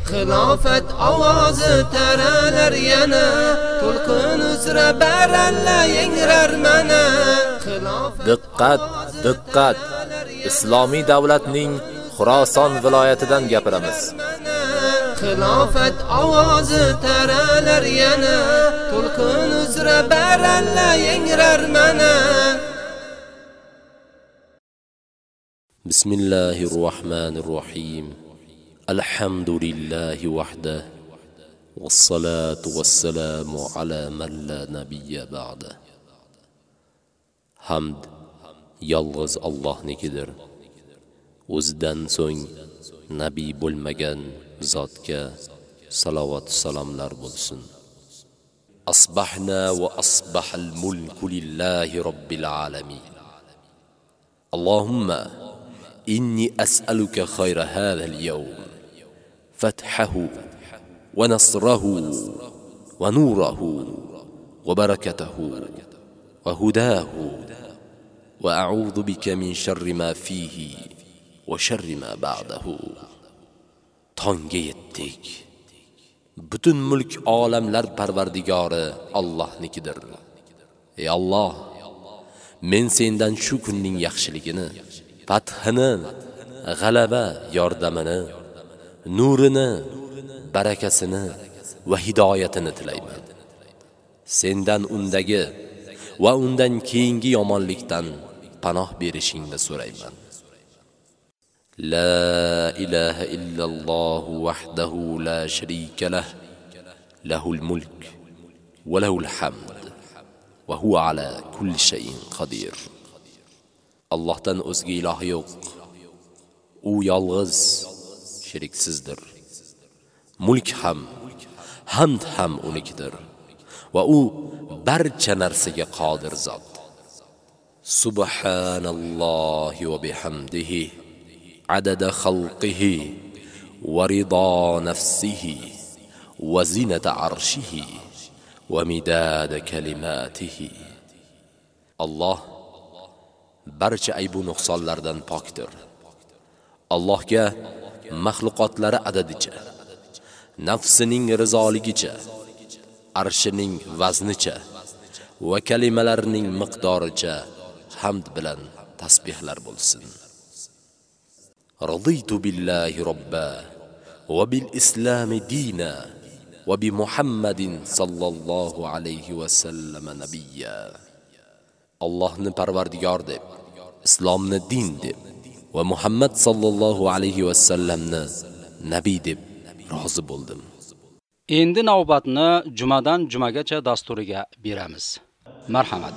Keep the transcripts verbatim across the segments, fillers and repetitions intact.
Xilofat ovozi taralar yana, to'lqin uzra baralla yangrar mana. Diqqat, diqqat. Islomiy davlatning Xuroson viloyatidan gapiramiz. Xilofat ovozi taralar yana, to'lqin uzra baralla yangrar mana. Bismillahir Rahmanir Rahim. Alhamdulillahi wahda. Wassalatu wassalamu ala man la nabiyya ba'da. Hamd yolg'iz Allohnikidir. O'zidan so'ng nabiy bo'lmagan zotga salovat salomlar bo'lsin. Asbahna wa asbahal mulku lillahi robbil alamin. Allahumma inni as'aluka khayra hadha al-yawm, fathahu wa nasrahu wa nurahu wa barakatahu wa hudahu, wa a'udhu bika min sharri ma fihi wa sharri ma ba'dahu. Tongga yetdik. Butun mulk olamlar parvardigori Allohnikidir. Ey Alloh, men sendan shu kunning yaxshiligini, fathini, g'alaba yordamini, nurini, barakasini va hidoyatini tilayman. Sendan undagi va undan keyingi yomonlikdan panoh berishingni so'rayman. La ilaha illalloh wahdahu la sharika lah, lahul mulk va lahul hamd va huwa ala kulli shay'in qodir. Allohdan o'zga iloh yo'q. U yolg'iz, sheriksizdir. Mulk ham, hamd ham unikidir va u barcha narsaga qodir zot. Subhanallohi va bihamdihi adada xalqihi va rido nafsihi va zinata arshihi va midada kalimatihi. Alloh barcha aybu nuqsonlardan pokdir. Allohga maxluqotlari adadicha, nafsining rizoligicha, arshining vaznicha va kalimalarining miqdoricha hamd bilan tasbihlar bo'lsin. Raditu billahi robba va bil islami dina va bi Muhammadin sallallohu alayhi va sallam nabiyya. Allohni parvardigor deb, islomni din deb va Muhammad sallallohu alayhi va sallamni nabiy deb rozi bo'ldim. Endi navbatni jumadan jumagacha dasturiga beramiz. Marhamat.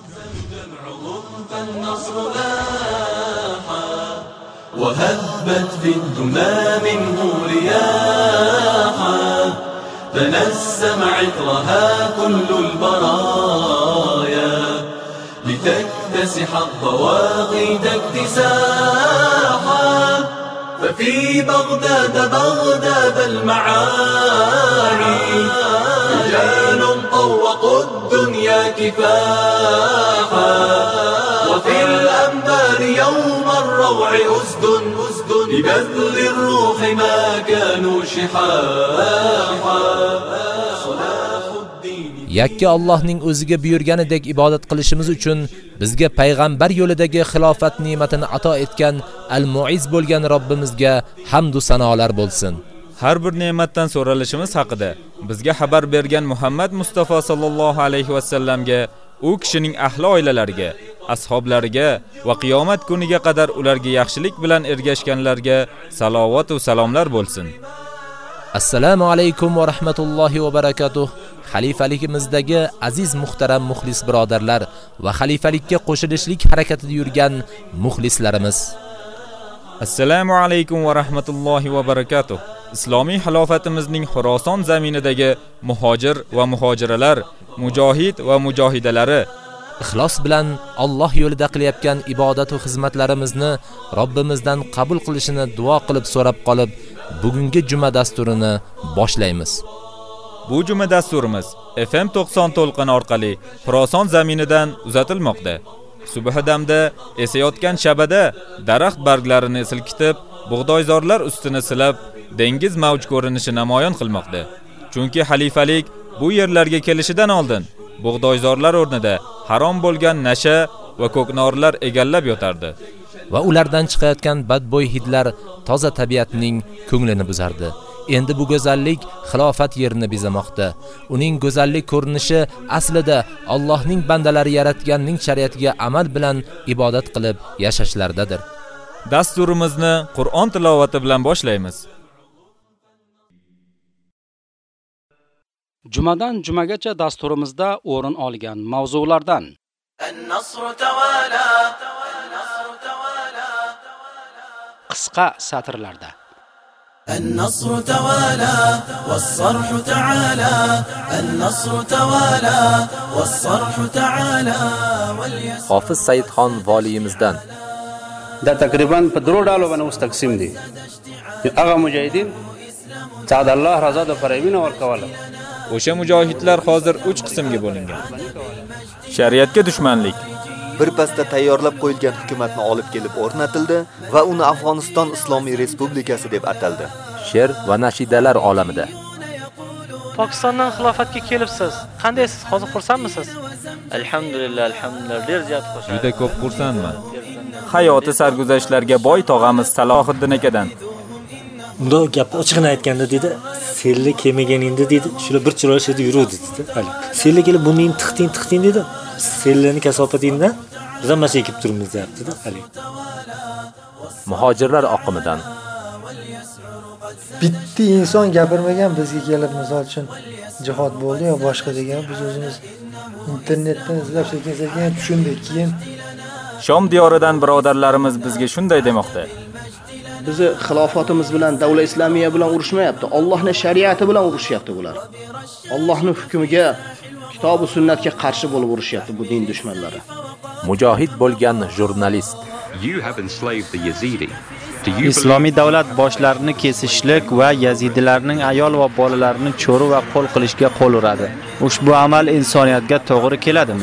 وهبت في الدمى منه رياحا تنسم عطرها كل البرايا لتكتسح الضواغد اكتساحا ففي بغداد بغداد المعاني رجال طوقوا الدنيا كفاحا وفي الأنبار يوم الروع أسد أسد لبذل الروح ما كانوا شحاحا صلاح الدين. Yakka Allohning o'ziga buyurganidek ibodat qilishimiz uchun bizga payg'ambar yo'lidagi xilofat ne'matini ato etgan al-Mu'iz bo'lgan Robbimizga hamd va sanolar bo'lsin. Har bir ne'matdan so'ralishimiz haqida bizga xabar bergan Muhammad Mustafa sallallohu alayhi va sallamga, u kishining ahli oilalariga, ashablariga va qiyomat kuniga qadar ularga yaxshilik bilan ergashganlarga salovat va salomlar bo'lsin. Assalomu alaykum va rahmatullohi va barakatuh. Xalifaligimizdagi aziz muhtaram muxlis birodarlar va xalifalikka qo'shilishlik harakatida yurgan muxlislarimiz. Assalomu alaykum va rahmatullohi va barakatuh. Islomiy xilofatimizning Xuroson zaminidagi muhojir va muhojiralar, mujohid va mujohidalari ixlos bilan Alloh yo'lida qilayotgan ibodat va xizmatlarimizni Robbimizdan qabul qilishini duo qilib so'rab qolib, bugungi juma dasturini boshlaymiz. Bu juma dasturimiz F M to'qson to'lqin orqali Xuroson zaminidan uzatilmoqda. Subhidamda esayotgan shabada daraxt barglarini silkitib, bug'doyzorlar ustini silab, dengiz mavj ko'rinishi namoyon qilmoqda. Chunki xalifalik bu yerlarga kelishidan oldin bug'doyzorlar o'rnida harom bo'lgan nasha va ko'knorlar egallab yotardi. Va ulardan chiqayotgan badbo'y hidlar toza tabiatning ko'nglini buzardi. Endi bu go'zallik xilofat yerini bezamoqda. Uning go'zallik ko'rinishi aslida Allohning bandalari yaratganning shariatiga amal bilan ibodat qilib yashashlardadir. Dasturimizni Qur'on tilovati bilan boshlaymiz. Jumadan jumagacha dasturimizda o'rin olgan mavzulardan qisqa satrlarda النصر توالى والصرح تعالى النصر توالى والصرح تعالى Hofiz Saidxon voliyimizdan دا تقریبا په درو ډالو باندې اوس تقسیم دي. هغه مجاهدین چې د الله رضا د پروینه ورکواله. O'sha mujohidlar hozir uch qismga bo'lingan. Shariatga dushmanlik. birpasda tayyorlab qo'yilgan hukumatni olib kelib o'rnatildi va uni Afg'oniston Islomiy Respublikasi deb ataldi. She'r va nashidalar olamida. Pokistondan xilofatga kelibsiz. Qandaysiz? Hozir xursandmisiz? Alhamdulillah, alhamdulillah. Der ziyat xursand. Juda ko'p xursandman. Hayoti sarguzashtlarga boy tog'amiz Salohiddin akadan. Unda gapni ochiqni aytganda dedi, "Selli kelmaganingda dedi, shular bir chiroyli yerda yuruvdi" dedi. Hali. Selli kelib bu meni tiqting tiqting dedi. Sellani kasopatingdan biz ham mashina kelib turibmiz deyapti-da. Hali. Muhojirlar oqimidan. Bitti inson gapirmagan bizga kelib, misol uchun jihod bo'ldi yo boshqa degan biz o'zimiz internetdan izlab sekin-sekin tushundik. Keyin Shom diyoridan birodarlarimiz bizga shunday demoqda. Bizi xilofatimiz bilan, davlat islomiya bilan urushmayapti. Allohning shariati bilan urushyapti bular. Allohning hukmiga, kitob va sunnatga qarshi bo'lib urushyapti bu din dushmanlari. Mujohid bo'lgan jurnalist. Islomiy davlat boshlarini kesishlik va yazidilarning ayol va bolalarini cho'ri va qo'l qilishga qo'l uradi. Ushbu amal insoniyatga to'g'ri keladimi?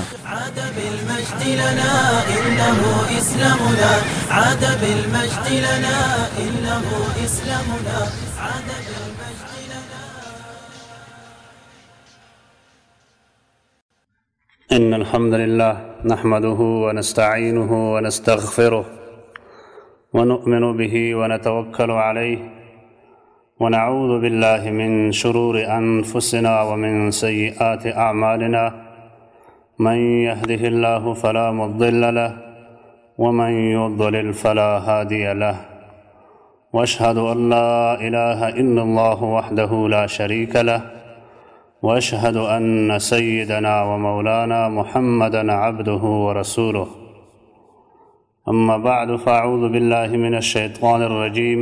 إن الحمد لله نحمده ونستعينه ونستغفره ونؤمن به ونتوكل عليه ونعوذ بالله من شرور أنفسنا ومن سيئات أعمالنا من يهده الله فلا مضل له ومن يضلل فلا هادي له وأشهد أن لا إله إلا الله وحده لا شريك له وأشهد أن سيدنا ومولانا محمدا عبده ورسوله أما بعد فأعوذ بالله من الشيطان الرجيم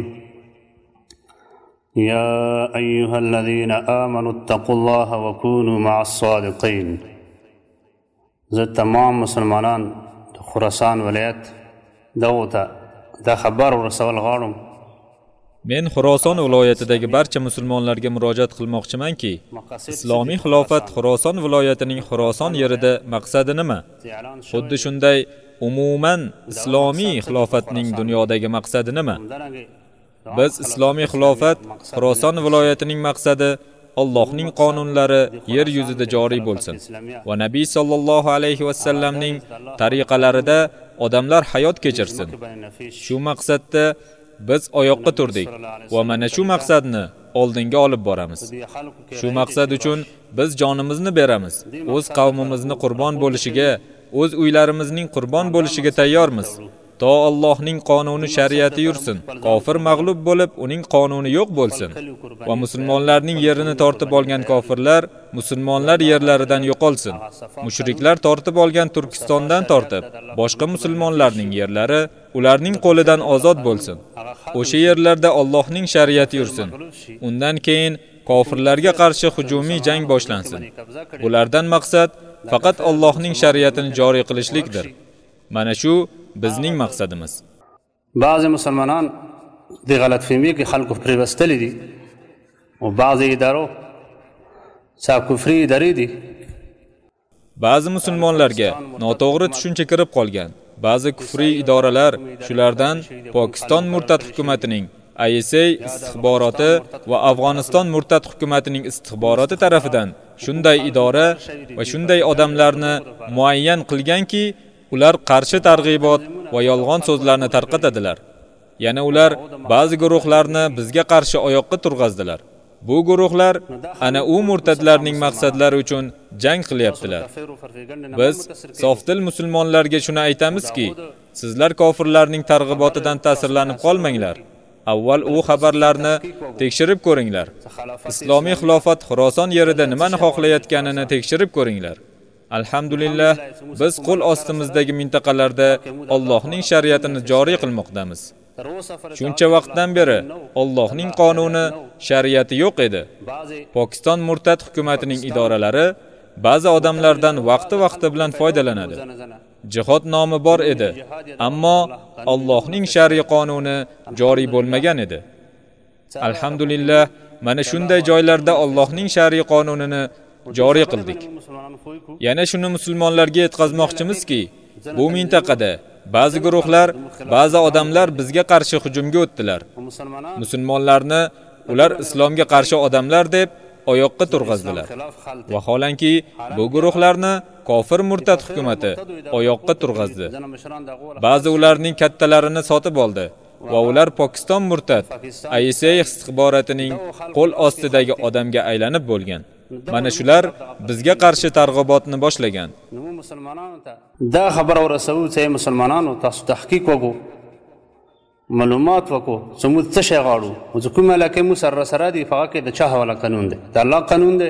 يا أيها الذين آمنوا اتقوا الله وكونوا مع الصادقين زه تمام مسلمانان د خراسان ولایت دغه ته د خبر ورسول غواړم. Men Xuroson viloyatidagi barcha musulmonlarga murojaat qilmoqchimanki, islomiy xilofat Xuroson viloyatining Xuroson yerida maqsadi nima? Xuddi shunday umuman islomiy xilofatning dunyodagi maqsadi nima? Biz islomiy xilofat Xuroson viloyatining maqsadi Allohning qonunlari yer yuzida joriy bo'lsin va Nabiy sallallohu alayhi va sallamning tariqalarida odamlar hayot kechirsin. Shu maqsadda biz oyoqqa turdik va mana shu maqsadni oldinga olib boramiz. Shu maqsad uchun biz jonimizni beramiz. O'z qavmimizni qurbon bo'lishiga, o'z uylarimizning qurbon bo'lishiga tayyormiz. To Allohning qonuni shariati yursin. Kofir mag'lub bo'lib, uning qonuni yo'q bo'lsin. Va musulmonlarning yerini tortib olgan kofirlar musulmonlar yerlaridan yo'qolsin. Mushriklar tortib olgan Turkistondan tortib, boshqa musulmonlarning yerlari ularning qo'lidan ozod bo'lsin. O'sha yerlarda Allohning shariati yursin. Undan keyin kofirlarga qarshi hujumiy jang boshlansin. Bulardan maqsad faqat Allohning shariatini joriy qilishlikdir. Mana shu bizning maqsadimiz. Ba'zi musulmonlar de g'alатfahmiga xalq privastali di va ba'zi idaro sa kufri daridi. Ba'zi musulmonlarga noto'g'ri tushuncha kirib qolgan. Ba'zi kufriy idoralar, shulardan Pokiston murtad hukumatining I S A istixboroti va Afg'oniston murtad hukumatining istixboroti tarafidan shunday idora va shunday odamlarni muayyan qilganki, ular qarshi targ'ibot va yolg'on so'zlarni tarqatadilar. Yana ular ba'zi guruhlarni bizga qarshi oyoqqa turg'azdilar. Bu guruhlar ana u murtadlarning maqsadlari uchun jang qilyaptilar. Biz sofdil musulmonlarga shuni aytamizki, sizlar kofirlarning targ'ibotidan ta'sirlanib qolmanglar. Avval u xabarlarni tekshirib ko'ringlar. Islomiy xilofat Xuroson yerida nimani xohlayotganini tekshirib ko'ringlar. Alhamdulillah, biz qo'l ostimizdagi mintaqalarda Allohning shariatini joriy qilmoqdamiz. Shuncha vaqtdan beri Allohning qonuni, shariati yo'q edi. Pokiston murtad hukumatining idoralari ba'zi odamlardan vaqti-vaqti bilan foydalanadi. Jihod nomi bor edi, ammo Allohning shariy qonuni joriy bo'lmagan edi. Alhamdulillah, mana shunday joylarda Allohning shariy qonunini joriy qildik. Yana shuni musulmonlarga yetkazmoqchimizki, bu mintaqada ba'zi guruhlar, ba'zi odamlar bizga qarshi hujumga o'tdilar. Musulmonlarni ular islomga qarshi odamlar deb oyoqqa turg'azdilar. Vaholanki, bu guruhlarni kofir murtad hukumati oyoqqa turg'azdi. Ba'zi ularning kattalarini sotib oldi va ular Pokiston murtad I S A istixborotining qo'l ostidagi odamga aylanib bo'lgan. Mana shular bizga qarshi targ'ibotni boshlagan. Da xabar ورسوو چې مسلمانانو تاسو تحقیق وکړو، معلومات وکړو، زموږ څه شی غواړو، او کوم علاقې مو سره سره دی فقط د چا حواله قانون دی، د الله قانون دی.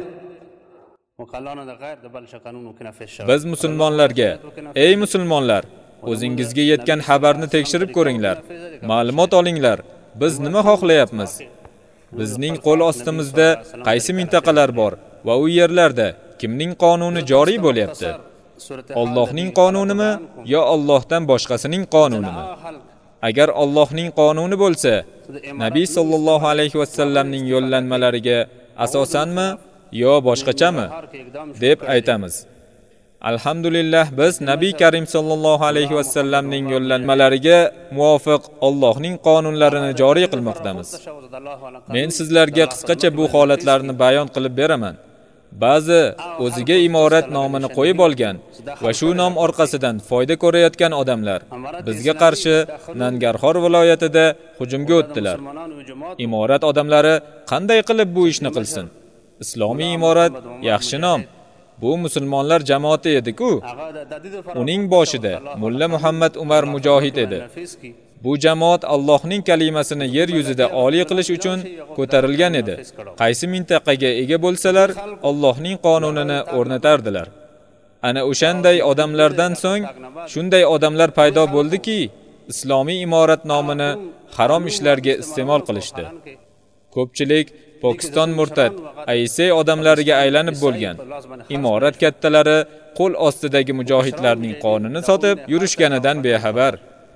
Biz musulmonlarga, ey musulmonlar, o'zingizga yetgan xabarni tekshirib ko'ringlar, ma'lumot olinglar. Biz nima xohlayapmiz? Bizning qo'l ostimizda qaysi mintaqalar bor va u yerlarda kimning qonuni joriy bo'lyapti? Allohning qonunimi yo Allohdan boshqasining qonunimi? Agar Allohning qonuni bo'lsa, Nabiy sallallohu alayhi va sallamning yo'llanmalariga asosanmi yo boshqachami deb aytamiz. Alhamdulillah, biz Nabiy Karim sallallohu alayhi va sallamning yo'llanmalariga muvofiq Allohning qonunlarini joriy qilmoqdamiz. Men sizlarga qisqacha bu holatlarni bayon qilib beraman. Ba'zi o'ziga imorat nomini qo'yib olgan va shu nom orqasidan foyda ko'rayotgan odamlar bizga qarshi Nangarxor viloyatida hujumga o'tdilar. Imorat odamlari qanday qilib bu ishni qilsin? Islomiy imorat yaxshi nom. Bu musulmonlar jamoati edi-ku. Uning boshida Mulla Muhammad Umar Mujohid edi. Bu jamoat Allohning kalimasini yer yuzida oliy qilish uchun ko'tarilgan edi. Qaysi mintaqaga ega bo'lsalar, Allohning qonunini o'rnatardilar. Ana o'shanday odamlardan so'ng shunday odamlar paydo bo'ldiki, islomiy imorat nomini harom ishlarga iste'mol qilishdi. Ko'pchilik Pokiston murtad I S A odamlariga aylanib bo'lgan. Imorat kattalari qo'l ostidagi mujohidlarning qonini sotib yurishganidan bexabar.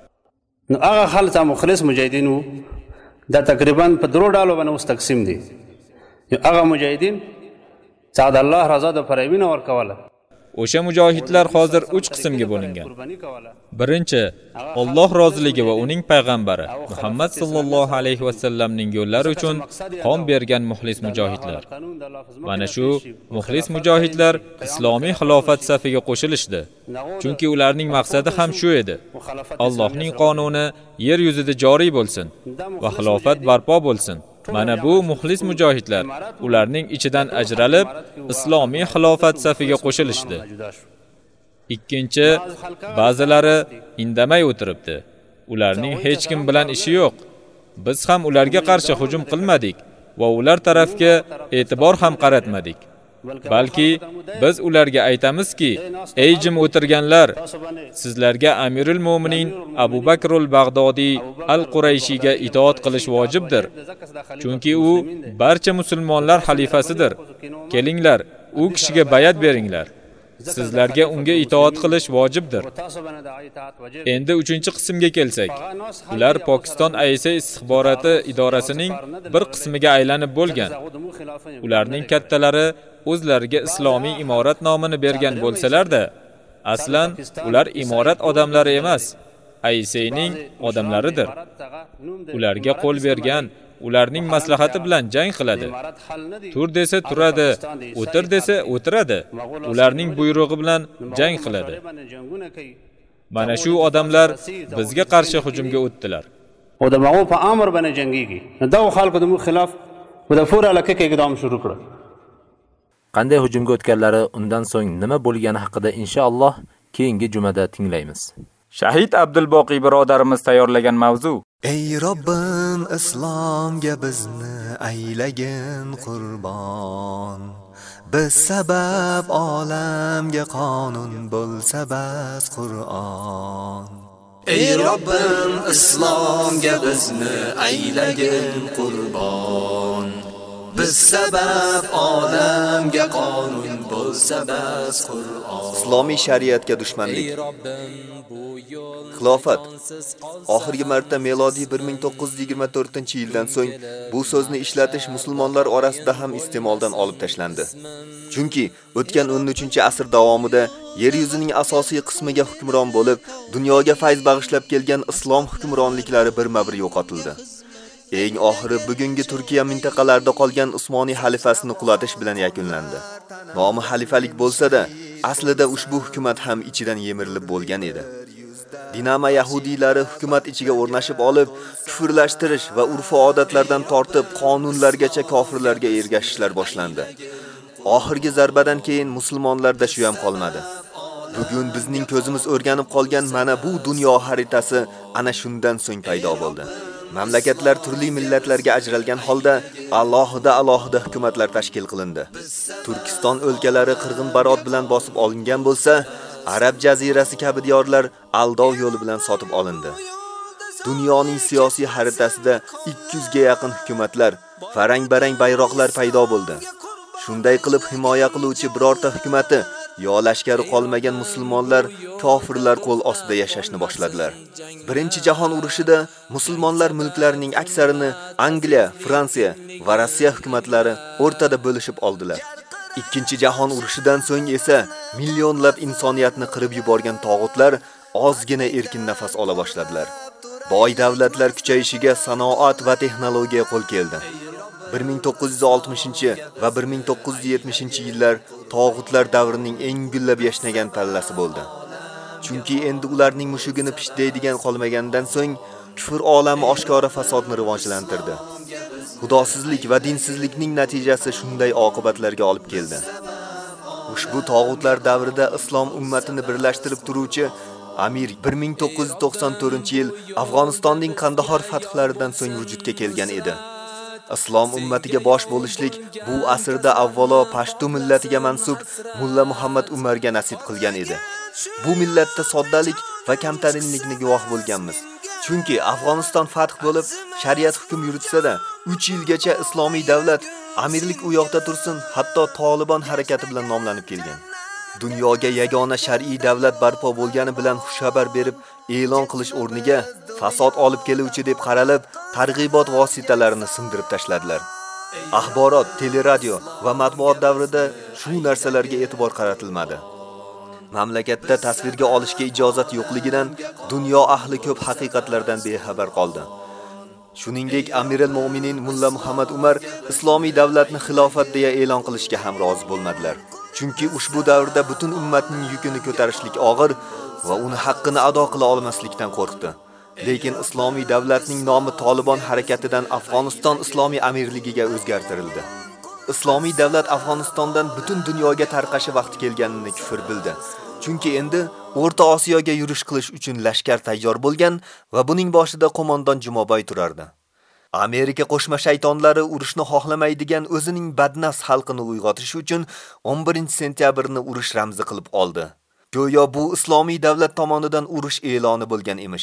هغه خلک مخلص مجاهدین وو دا تقریبا په درو ډالو باندې اوس تقسیم دي. هغه مجاهدین چې د الله رضا د پروینه ورکواله. O'sha mujohidlar hozir uch qismga bo'lingan. Birinchi, Alloh roziligi va uning payg'ambari Muhammad sallallohu alayhi va sallamning yo'llari uchun qon bergan muxlis mujohidlar. Mana shu muxlis mujohidlar islomiy xilofat safiga qo'shilishdi. Chunki ularning maqsadi ham shu edi. Allohning qonuni yer yuzida joriy bo'lsin va xilofat barpo bo'lsin. Mana bu muxlis mujohidlar ularning ichidan ajralib islomiy xilofat safiga qo'shilishdi. Ikkinchi, ba'zilari indamay o'tiribdi. Ularning hech kim bilan ishi yo'q. Biz ham ularga qarshi hujum qilmadik va ular tarafga e'tibor ham qaratmadik. Balki biz ularga aytamizki, ey jim o'tirganlar, sizlarga Amirul Mo'minin Abu Bakrul Bag'dodiy al-Qurayshiga itoat qilish vojibdir. Chunki u barcha musulmonlar xalifasidir. Kelinglar, u kishiga bayat beringlar. Sizlarga unga itoat qilish vojibdir. Endi uchinchi qismga kelsak, ular Pokiston I S A istixboroti idorasining bir qismiga aylanib bo'lgan. Ularning kattalari o'zlariga islomiy imorat nomini bergan bo'lsalar-da, aslan ular imorat odamlari emas, I S A ning odamlaridir. ularga qo'l bergan, ularning maslahati bilan jang qiladi. Tur desa turadi, o'tir desa o'tiradi. Ularning buyrug'i bilan jang qiladi. Mana shu odamlar bizga qarshi hujumga o'tdilar. ودماغو په امر باندې جنگيږي دا خلکو د مو خلاف ودا فور علاقه کې اقدام شروع کړ. Qanday hujumga o'tganlari, undan so'ng nima bo'lgani haqida inshaalloh keyingi jumada tinglaymiz. Shahid Abdulboqiy birodarimiz tayyorlagan mavzu. Ey Robbim, islomga bizni aylagin qurbon. Biz sabab olamga qonun bo'lsa bas Qur'on. Ey Robbim, islomga bizni aylagin qurbon. Biz sabab olamga qonun bo'lsa bas Qur'on. Islomiy shariatga dushmanlik. Xilofat oxirgi marta milodiy bir ming to'qqiz yuz yigirma to'rtinchi yildan so'ng bu so'zni ishlatish musulmonlar orasida ham iste'moldan olib tashlandi. Chunki o'tgan o'n uchinchi asr davomida yer yuzining asosiy qismiga hukmron bo'lib, dunyoga fayz bag'ishlab kelgan islom hukmronliklari birma-bir yo'qotildi. Eng oxiri bugungi Turkiya mintaqalarida qolgan Usmoniy xalifasini qulatish bilan yakunlandi. Nomi xalifalik bo'lsa-da, aslida ushbu hukumat ham ichidan yemirilib bo'lgan edi. Dinama yahudiylari hukumat ichiga o'rnashib olib, kufrlashtirish va urf-odatlardan tortib qonunlargacha kofirlarga ergashishlar boshlandi. Oxirgi zarbadan keyin musulmonlarda shu ham qolmadi. Bugun bizning ko'zimiz o'rganib qolgan mana bu dunyo xaritasi ana shundan so'ng paydo bo'ldi. Mamlakatlar turli millatlarga ajralgan holda alohida-alohida hukumatlar tashkil qilindi. Turkiston o'lkalari qirg'in barot bilan bosib olingan bo'lsa, Arab jazirasi kabi diyorlar aldov yo'li bilan sotib olindi. Dunyoning siyosiy xaritasida ikki yuz ga yaqin hukumatlar, farang-barang bayroqlar paydo bo'ldi. Shunday qilib himoya qiluvchi birorta hukumati yo lashkari qolmagan musulmonlar kofirlar qo'l ostida yashashni boshladilar. Birinchi jahon urushida musulmonlar mulklarining aksarini Angliya, Fransiya va Rossiya hukumatlari o'rtada bo'lishib oldilar. Ikkinchi jahon urushidan so'ng esa millionlab insoniyatni qirib yuborgan tog'utlar ozgina erkin nafas ola boshladilar. Boy davlatlar kuchayishiga sanoat va texnologiya qo'l keldi. bir ming to'qqiz yuz oltmishinchi va bir ming to'qqiz yuz yetmishinchi yillar tog'utlar davrining eng gullab yashnagan pallasi bo'ldi. Chunki endi ularning mushugini pishdaydigan qolmagandan so'ng kufr olami oshkora fasodni rivojlantirdi. Xudosizlik va dinsizlikning natijasi shunday oqibatlarga olib keldi. Ushbu tog'utlar davrida islom ummatini birlashtirib turuvchi Amir bir ming to'qqiz yuz to'qson to'rtinchi yil Afg'onistonning Qandahor fathlaridan so'ng vujudga kelgan edi. Islom ummatiga bosh bo'lishlik bu asrda avvalo Pashtu millatiga mansub Mulla Muhammad Umarga nasib qilgan edi. Bu millatda soddalik va kamtarinlikni guvoh bo'lganmiz. Chunki Afg'oniston fath bo'lib, shariat hukm yuritsa-da, uch yilgacha islomiy davlat, amirlik u yoqda tursin, hatto Taliban harakati bilan nomlanib kelgan. Dunyoga yagona shar'iy davlat barpo bo'lgani bilan xushxabar berib, e'lon qilish o'rniga fasod olib keluvchi deb qaralib, targ'ibot vositalarini sindirib tashladilar. Axborot, teleradio va matbuot davrida shu narsalarga e'tibor qaratilmadi. Mamlakatda tasvirga olishga ijozat yo'qligidan dunyo ahli ko'p haqiqatlardan bexabar qoldi. Shuningdek, Amirul Mo'minin Mulla Muhammad Umar islomiy davlatni xilofat deya e'lon qilishga ham rozi bo'lmadilar. Chunki ushbu davrda butun ummatning yukini ko'tarishlik og'ir va uni haqqini ado qila olmaslikdan qo'rqdi. Lekin islomiy davlatning nomi Taliban harakatidan Afg'oniston islomiy amirligiga o'zgartirildi. Islomiy davlat Afg'onistondan butun dunyoga tarqashi vaqti kelganini kufr bildi. Chunki endi O'rta Osiyoga yurish qilish uchun lashkar tayyor bo'lgan va buning boshida qo'mondon Jumoboy turardi. Amerika qo'shma shaytonlari urushni xohlamaydigan o'zining badnafs xalqini uyg'otish uchun o'n birinchi sentyabrni urush ramzi qilib oldi. Go'yo bu islomiy davlat tomonidan urush e'loni bo'lgan emish.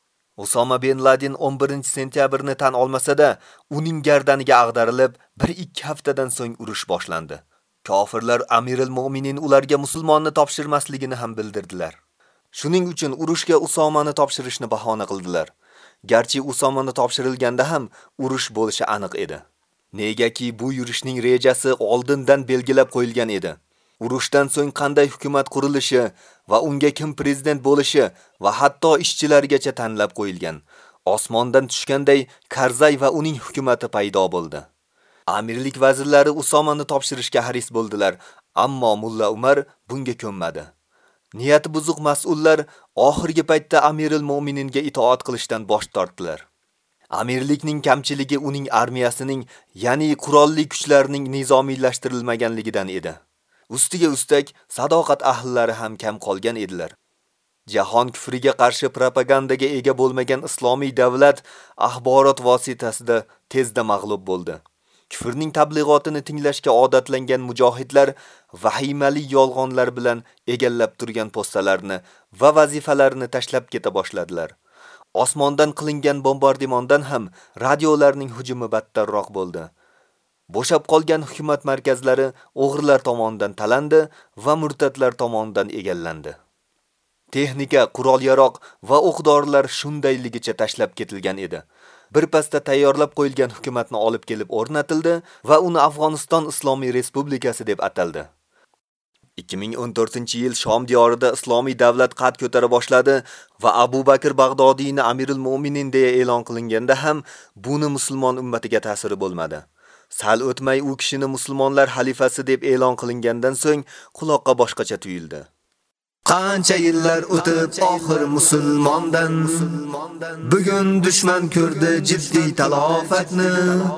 Osama bin Laden o'n birinchi sentyabrni tan olmasa-da, uning gardaniga ag'darilib, bir ikki haftadan so'ng urush boshlandi. Kofirlar Amirul Mo'minin ularga musulmonni topshirmasligini ham bildirdilar. Shuning uchun urushga Usomani topshirishni bahona qildilar. Garchi Usomani topshirilganda ham urush bo'lishi aniq edi. Negaki bu yurishning rejasi oldindan belgilab qo'yilgan edi. Urushdan so'ng qanday hukumat qurilishi va unga kim prezident bo'lishi va hatto ishchilargacha tanlab qo'yilgan. Osmondan tushganday Karzay va uning hukumatı paydo bo'ldi. Amirlik vazirlari Usomani topshirishga haris bo'ldilar, ammo Mulla Umar bunga ko'nmadi. Niyati buzuq mas'ullar oxirgi paytda Amirul Mo'mininga itoat qilishdan bosh tortdilar. Amirlikning kamchiligi uning armiyasining, ya'ni qurolli kuchlarining nizomiylashtirilmaganligidan edi. Ustiga ustak sadoqat ahllari ham kam qolgan edilar. Jahon kufriga qarshi propagandaga ega bo'lmagan islomiy davlat axborot vositasida tezda mag'lub bo'ldi. Kufrning tablig'otini tinglashga odatlangan mujohidlar vahimali yolg'onlar bilan egallab turgan postalarni va vazifalarini tashlab keta boshladilar. Osmondan qilingan bombardimondan ham radiolarning hujumi battarroq bo'ldi. Bo'shab qolgan hukumat markazlari o'g'rilar tomonidan talandi va murtadlar tomonidan egallandi. Texnika, qurol-yaroq va o'q-dorilar shundayligicha tashlab ketilgan edi. Bir pasda tayyorlab qo'yilgan hukumatni olib kelib o'rnatildi va uni Afg'oniston Islomiy Respublikasi deb ataldi. ikki ming o'n to'rtinchi yil Shom diyorida islomiy davlat qad ko'tara boshladi va Abu Bakr Bag'dodiyni Amirul Mo'minin deya e'lon qilinganda ham buni musulmon ummatiga ta'siri bo'lmadi. Sal o'tmay u kishini musulmonlar xalifasi deb e'lon qilingandan so'ng quloqqa boshqacha tuyuldi. Qancha yillar o'tib oxir musulmondan bugun dushman ko'rdi jiddiy talofatni.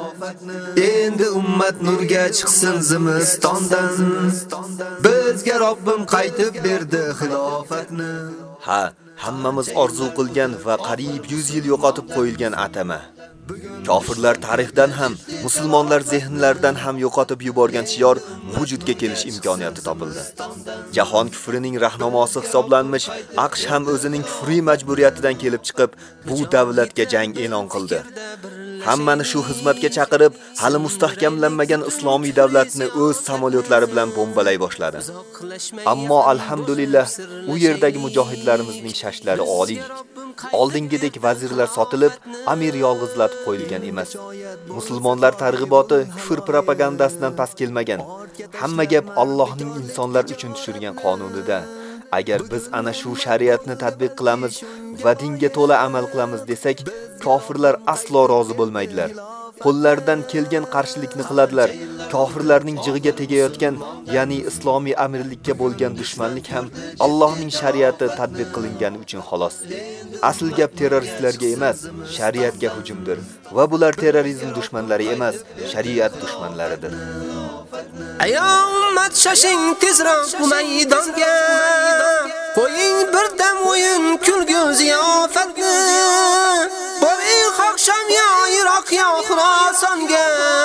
Endi ummat nurga chiqsin zimistondan. Bizga Robbim qaytib berdi xilofatni. Ha, hammamiz orzu qilgan va qariyb yuz yil yo'qotib qo'yilgan atama. Kofirlar tarixdan ham, musulmonlar zehnlaridan ham yo'qotib yuborgan shior vujudga kelish imkoniyati topildi. Jahon kufrining rahnamosi hisoblanmish AQSh ham o'zining kufriy majburiyatidan kelib chiqib, bu davlatga jang e'lon qildi. Hammani shu xizmatga chaqirib, hali mustahkamlanmagan islomiy davlatni o'z samolyotlari bilan bombalay boshladi. Ammo alhamdulillah, u yerdagi mujohidlarimizning shashlari oliy. Oldingidek vazirlar sotilib, amir yolg'izlatib qo'yilgan emas. Musulmonlar targ'iboti kufr propagandasidan past kelmagan. Hamma gap Allohning insonlar uchun tushirgan qonunida. Agar biz ana shu shariatni tatbiq qilamiz va dinga to'la amal qilamiz desak, kofirlar aslo rozi bo'lmaydilar. Qo'llaridan kelgan qarshilikni qiladilar. Kofirlarning jig'iga tegayotgan, ya'ni islomiy amirlikka bo'lgan dushmanlik ham Allohning shariati tatbiq qilingani uchun xolos. Asl gap terroristlarga emas, shariatga hujumdir va bular terrorizm dushmanlari emas, shariat dushmanlaridir. Ayo ummat shashing tezroq bu maydonga. Qo'ying birdam o'yin kulgu ziyofatni. Boring xoqsham yo Iroq yo Xurosonga.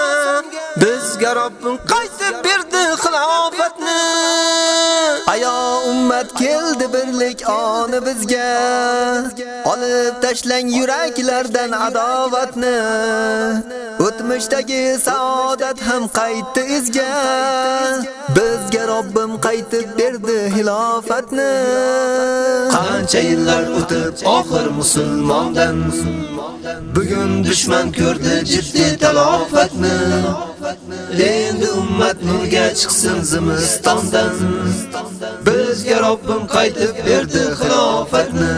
Bizga Robbim qaytib berdi xilofatni. Ayo ummat keldi birlik oni bizga. Olib tashlang yuraklardan adovatni. O'tmishdagi saodat ham qaytdi izga. Bizga Robbim qaytib berdi xilofatni. Qancha yillar o'tib oxir musulmondan bugun dushman ko'rdi jiddiy talofatni. Endi ummat nurga chiqsin zimistondan. Bizga Robbim qaytib berdi xilofatni.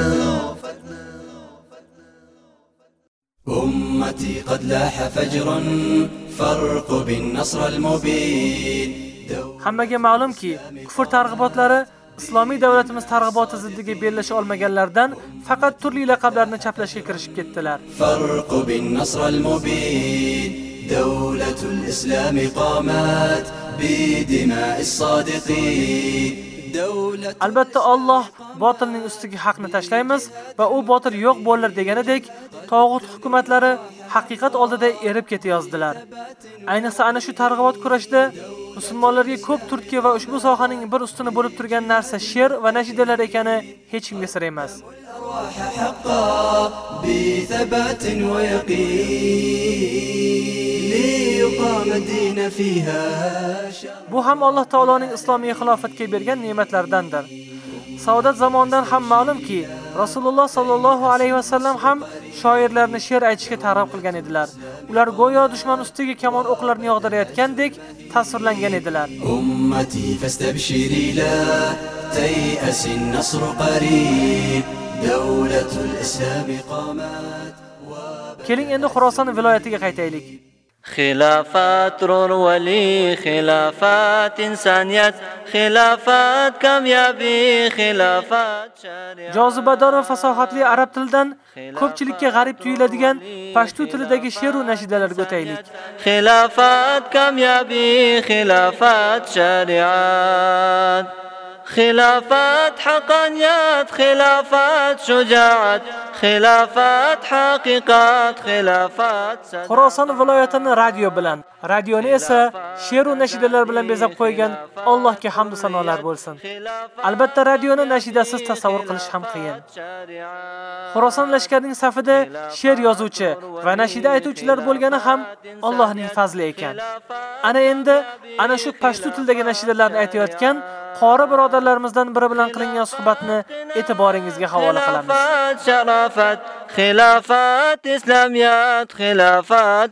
أمتي قد لاح فجر فرق بالنصر المبين. Hammaga ma'lumki, kufr targ'ibotlari islomiy davlatimiz targ'iboti ziddiga bellasha olmaganlardan faqat turli laqablarni chaplashga kirishib ketdilar. فرق بالنصر المبين. دولة الإسلام قامت بدماء الصادقين. Albatta Alloh botilning ustiga haqni tashlaymiz va u botil yo'q bo'lar deganidek, tog'ut hukumatlari haqiqat oldida erib ketayozdilar. Ayniqsa ana shu targ'ibot kurashida musulmonlarga ko'p turtki va ushbu sohaning bir ustuni bo'lib turgan narsa she'r va nashidalar ekani hech kimga sir emas. Bu ham Alloh taoloning islomiy xilofatga bergan ne'matlaridandir. Saodat zamonidan ham ma'lumki, Rasululloh sallallohu alayhi va sallam ham shoirlarni she'r aytishga targ'ib qilgan edilar. Ular go'yo dushman ustiga kamon o'qlarini yog'dirayotgandek tasvirlangan edilar. Ummati fastabshiri la tay'as an-nasr qarib. Dawlatul islam qamat Keling endi Xuroson viloyatiga qaytaylik. خلافات رولي خلافات إنسانيات خلافات kamyabi خلافات shariat. Jozibador va fasohatli arab tilidan ko'pchilikka g'arib tuyuladigan pashtu tilidagi she'r va nashidalarga o'taylik. Khilafat kamyabi khilafat shariat خلافات حقانيات خلافات شجاعات خلافات حقيقات خلافات Xuroson viloyatini radio bilan, radioni esa she'r va nashidalar bilan bezab qo'ygan Allohga hamd va sanolar bo'lsin. Albatta radioni nashidasiz tasavvur qilish ham qiyin. Xuroson lashkarining safida she'r yozuvchi va nashida aytuvchilar bo'lgani ham Allohning fazli ekan. Ana endi ana shu pashtu tildagi nashidalarni aytayotgan qori birodarlarimizdan biri bilan qilingan suhbatni e'tiboringizga havola qilamiz. Sharafat, xilafat, islamiyat, xilafat,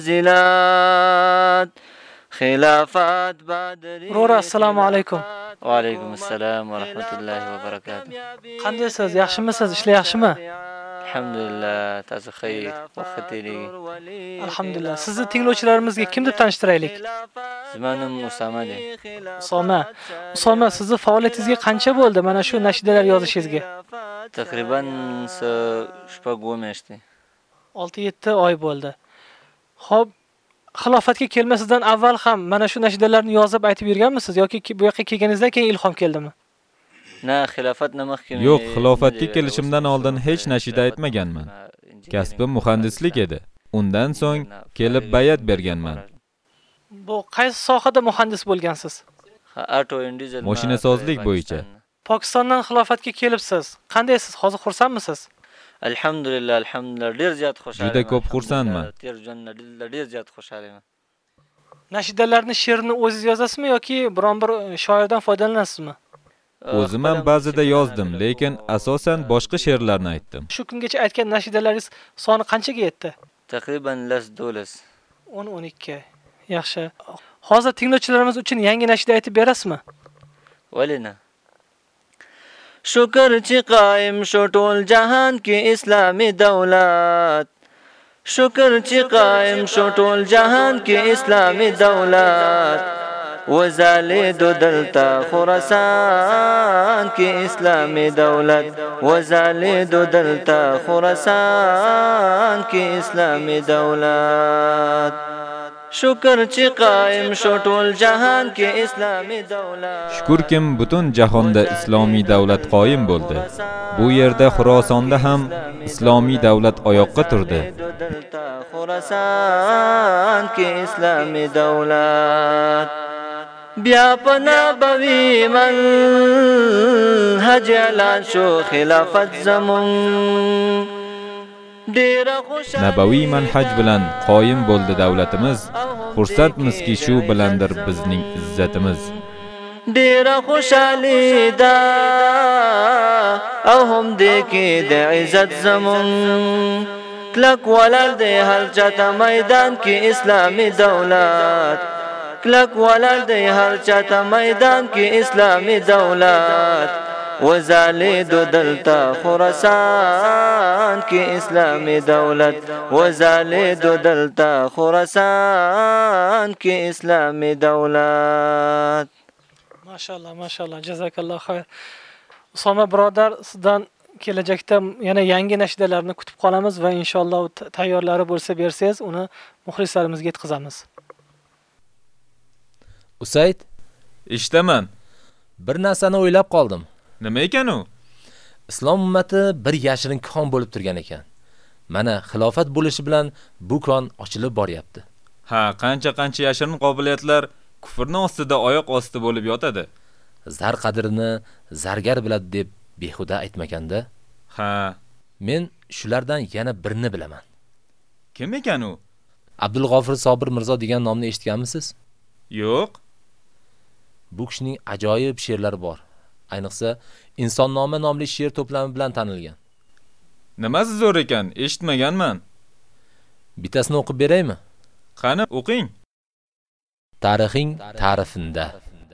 fazilat, xilafat badri. Ro'ra, assalomu alaykum. Va alaykum assalom va rahmatullohi va barakatuh. Qandaysiz? Yaxshimisiz? Ishlar yaxshimi? Alhamdulillah, ta'zi xayr, vaqtili. Alhamdulillah. Sizni tinglovchilarimizga kim deb tanishtiraylik? Ismim Usama. Usoma. Usoma, sizni faoliyatingizga qancha bo'ldi mana shu nashidalar yozishingizga? Taqriban shpagomeshti. olti yetti oy bo'ldi. Xo'p, xilofatga kelmasidan avval ham mana shu nashidalarni yozib aytib yurganmisiz yoki bu yoqqa kelganingizdan keyin ilhom keldimi? Na, xilofat nima kim? Yo'q, xilofatga kelishimdan oldin hech nashida aytmaganman. Kasbim muhandislik edi. Undan so'ng kelib bayat berganman. Bu qaysi sohada muhandis bo'lgansiz? Mashinasozlik bo'yicha. Pokistondan xilofatga kelibsiz. Qandaysiz? Hozir xursandmisiz? Alhamdulillah, alhamdulillah, deziyat xushal. Juda ko'p xursandman. Deziyat xushalim. Nashidalarni, she'rni o'zingiz yozasizmi yoki biron bir shoirdan foydalanasizmi? O'zim ham ba'zida yozdim, lekin asosan boshqa she'rlarni aytdim. Shu kungacha aytgan nashidalaringiz soni qanchaga yetdi? Taqriban las dolas. o'n o'n ikki. Yaxshi. Hozir tinglovchilarimiz uchun yangi nashida aytib berasizmi? Valina. Shukrchi qoyim shu to'l jahon ki islomiy davlat. Shukrchi qoyim shu to'l jahon ki islomiy davlat. وزالد دلتا خراسان کی اسلامی دولت وزالد دلتا خراسان کی اسلامی دولت shukr chi qoyim shu to'l jahon ki islomiy davlat. Shukrkim butun jahonda islomiy davlat qoyim bo'ldi. Bu yerda Xurosonda ham islomiy davlat oyoqqa turdi. Xurason ki islomiy davlat. Bia pana bawi man hajalan shu xilofat zamun. Nabaviy manhaj bilan qoyim bo'ldi davlatimiz. Xursandmizki shu bilandir bizning izzatimiz. Dera xushalida ahum dekide izzat zamun. Klak walarde halchata maydan ki islami davlat. Klak walarde halchata maydan ki islami davlat. وزالد دلتا خراسان کی اسلامی دولت وزالد دلتا خراسان کی اسلامی دولت. Mashallah, mashallah, jazakalloh xayr. Usoma birodar, sizdan kelajakda yana yangi nashidalarni kutib qolamiz va inshaalloh tayyorlari bo'lsa bersangiz, uni muxlislarimizga yetkazamiz. Usayd, eshitaman. Bir narsani o'ylab qoldim. Nima ekan u? Islom ummati bir yashirin kon bo'lib turgan ekan. Mana xilofat bo'lishi bilan bu kon ochilib boryapti. Ha, qancha-qancha yashirin qobiliyatlar kufrning ostida oyoq osti bo'lib yotadi. Zar qadrini zargar biladi deb behuda aytmaganda? Ha, men shulardan yana birini bilaman. Kim ekan u? Abdul G'ofir Sobir Mirzo degan nomni eshitganmisiz? Yo'q. Bu kishining ajoyib she'rlari bor. Ayniqsa Insonnoma nomli she'r to'plami bilan tanilgan. Nimasi zo'r ekan? Eshitmaganman. Bittasini o'qib beraymi? Qani, o'qing. Tarixing ta'rifinda.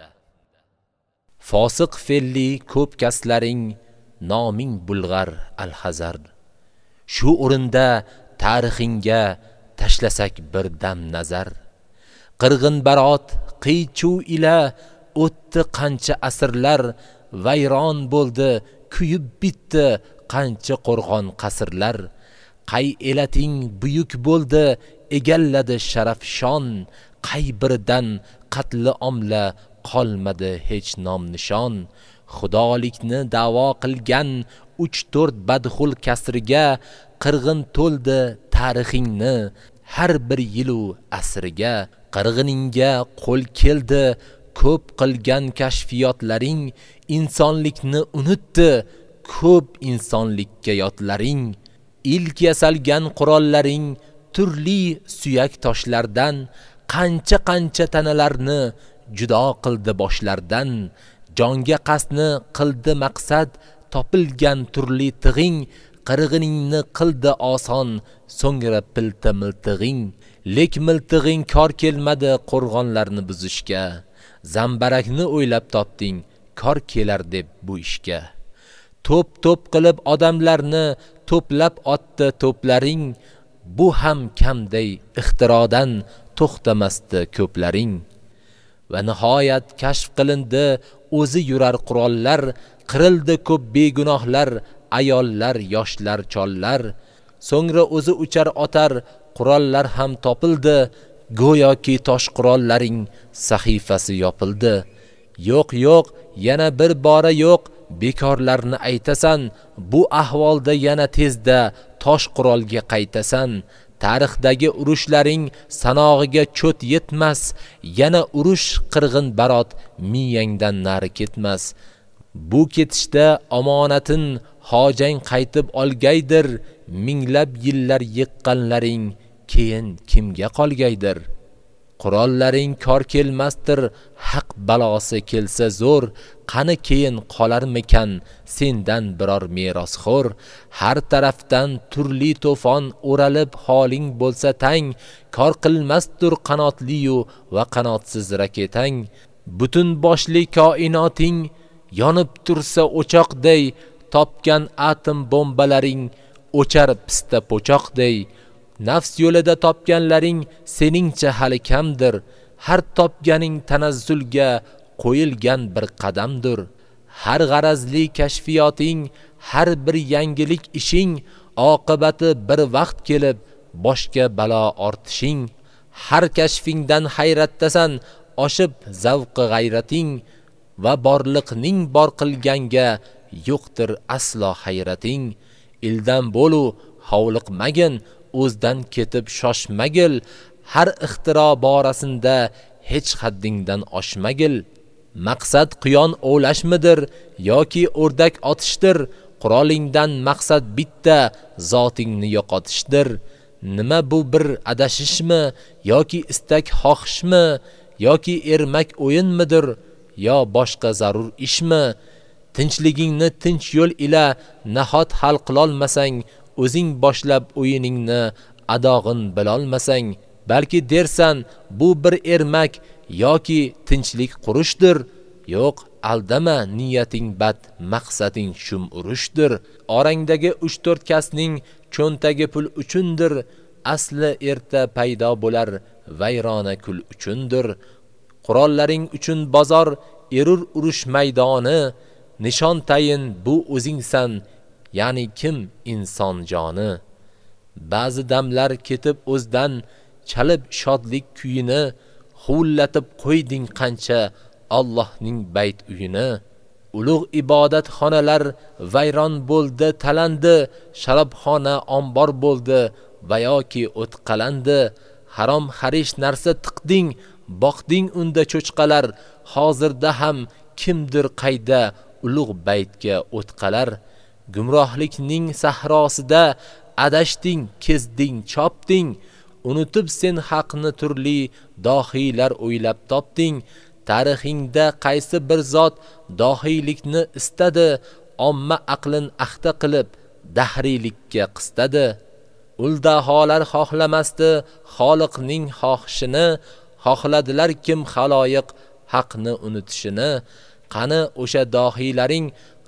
Fosiq fe'lli ko'p kaslaring noming bulg'ar al-hazar. Shu o'rinda tarixingga tashlasak bir dam nazar. Qirg'in barot qiychuv ila o'tdi qancha asrlar, vayron bo'ldi, kuyib bitdi qancha qo'rg'on qasrlar. Qay elating buyuk bo'ldi, egalladi sharaf shon, qay biridan qatli omla qolmadi hech nom nishon. Xudolikni da'vo qilgan uch to'rt badxul kasriga qirg'in to'ldi tarixingni har bir yilu asriga. Qirg'iningga qo'l keldi ko'p qilgan kashfiyotlaring, insonlikni unutdi ko'p insonlikka yotlaring. Ilk yasalgan qurollaring turli suyak toshlardan, qancha qancha tanalarni judo qildi boshlardan. Jonga qasdni qildi maqsad, topilgan turli tig'ing, qirg'iningni qildi oson, so'ngra pilta miltig'ing. Lek miltig'ing kor kelmadi qo'rg'onlarni buzishga, zambarakni o'ylab topding, kor kelar deb bu ishga. To'p-to'p qilib odamlarni to'plab otdi to'plaring, bu ham kamday ixtirodan to'xtamasdi ko'plaring. Va nihoyat kashf qilindi o'zi yurar qurollar, qirildi ko'p begunohlar, ayollar, yoshlar, chollar. So'ngra o'zi uchar otar qurollar ham topildi, go'yoki tosh qurollaring sahifasi yopildi. Yo'q, yo'q, yana bir bora yo'q, bekorlarni aytasan, bu ahvolda yana tezda tosh qurolga qaytasan. Tarixdagi urushlaring sanog'iga cho't yetmas, yana urush qirg'in barot miyangdan nari ketmas. Bu ketishda omonatin hojang qaytib olgaydir, minglab yillar yiqqanlaring keyin kimga qolgaydir. Qurollaring kor kelmasdir, haq balosi kelsa zo'r, qani keyin qolarmikan sendan biror merosxo'r. Har tarafdan turli to'fon o'ralib holing bo'lsa tang, kor qilmasdir qanotli-yu va qanotsiz raketang. Butun boshli koinoting yonib tursa o'choqday, topgan atom bombalaring o'char pista po'choqday. Nafs yo'lida topganlaring seningcha hali kamdir, har topganing tanazzulga qo'yilgan bir qadamdir. Har g'arazli kashfiyoting, har bir yangilik ishing, oqibati bir vaqt kelib boshga balo ortishing. Har kashfingdan hayratdasan, oshib zavqi g'ayrating, va borliqning bor qilganga yo'qdir aslo hayrating. Ildan bo'lu hovliqmagin, o'zdan ketib shoshmagil, har ixtiro borasinda hech haddingdan oshmagil. Maqsad quyon ovlashmidir yoki o'rdak otishdir, qurolingdan maqsad bitta, zotingni yo'qotishdir. Nima bu bir adashishmi yoki istak xohishmi, yoki ermak o'yinmidir yo boshqa zarur ishmi? Tinchligingni tinch yo'l ila nahot hal qilolmasang, o'zing boshlab o'yiningni adog'in bilolmasang, balki dersan bu bir ermak yoki tinchlik qurushdir. Yo'q, aldama, niyating bad, maqsading shum urushdir. Orangdagi uch to'rt kasning cho'ntagi pul uchundir, asli erta paydo bo'lar vayrona kul uchundir. Qurollaring uchun bozor, erur urush maydoni, nishon tayin bu o'zingsan, ya'ni kim inson joni. Ba'zi damlar ketib o'zdan chalib shodlik kuyini, huvlatib qo'yding qancha Allohning bayt uyini. Ulug' ibodat xonalar vayron bo'ldi, talandi, sharobxona ombor bo'ldi va yoki o't qalandi. Harom xarish narsa tiqding, boqding unda cho'chqalar, hozirda ham kimdir qayda ulug' baytga o'tqalar. Gumrohlikning sahrosida adashding, kezding, chopding, unutib sen haqni turli dohiylar o'ylab topding. Tarixingda qaysi bir zot dohiylikni istadi, omma aqlin axta qilib dahriylikka qistadi. Ul daholar xohlamasdi Xoliqning xohishini, xohladilar kim xaloyiq haqni unutishini. Qani o'sha dohiylaring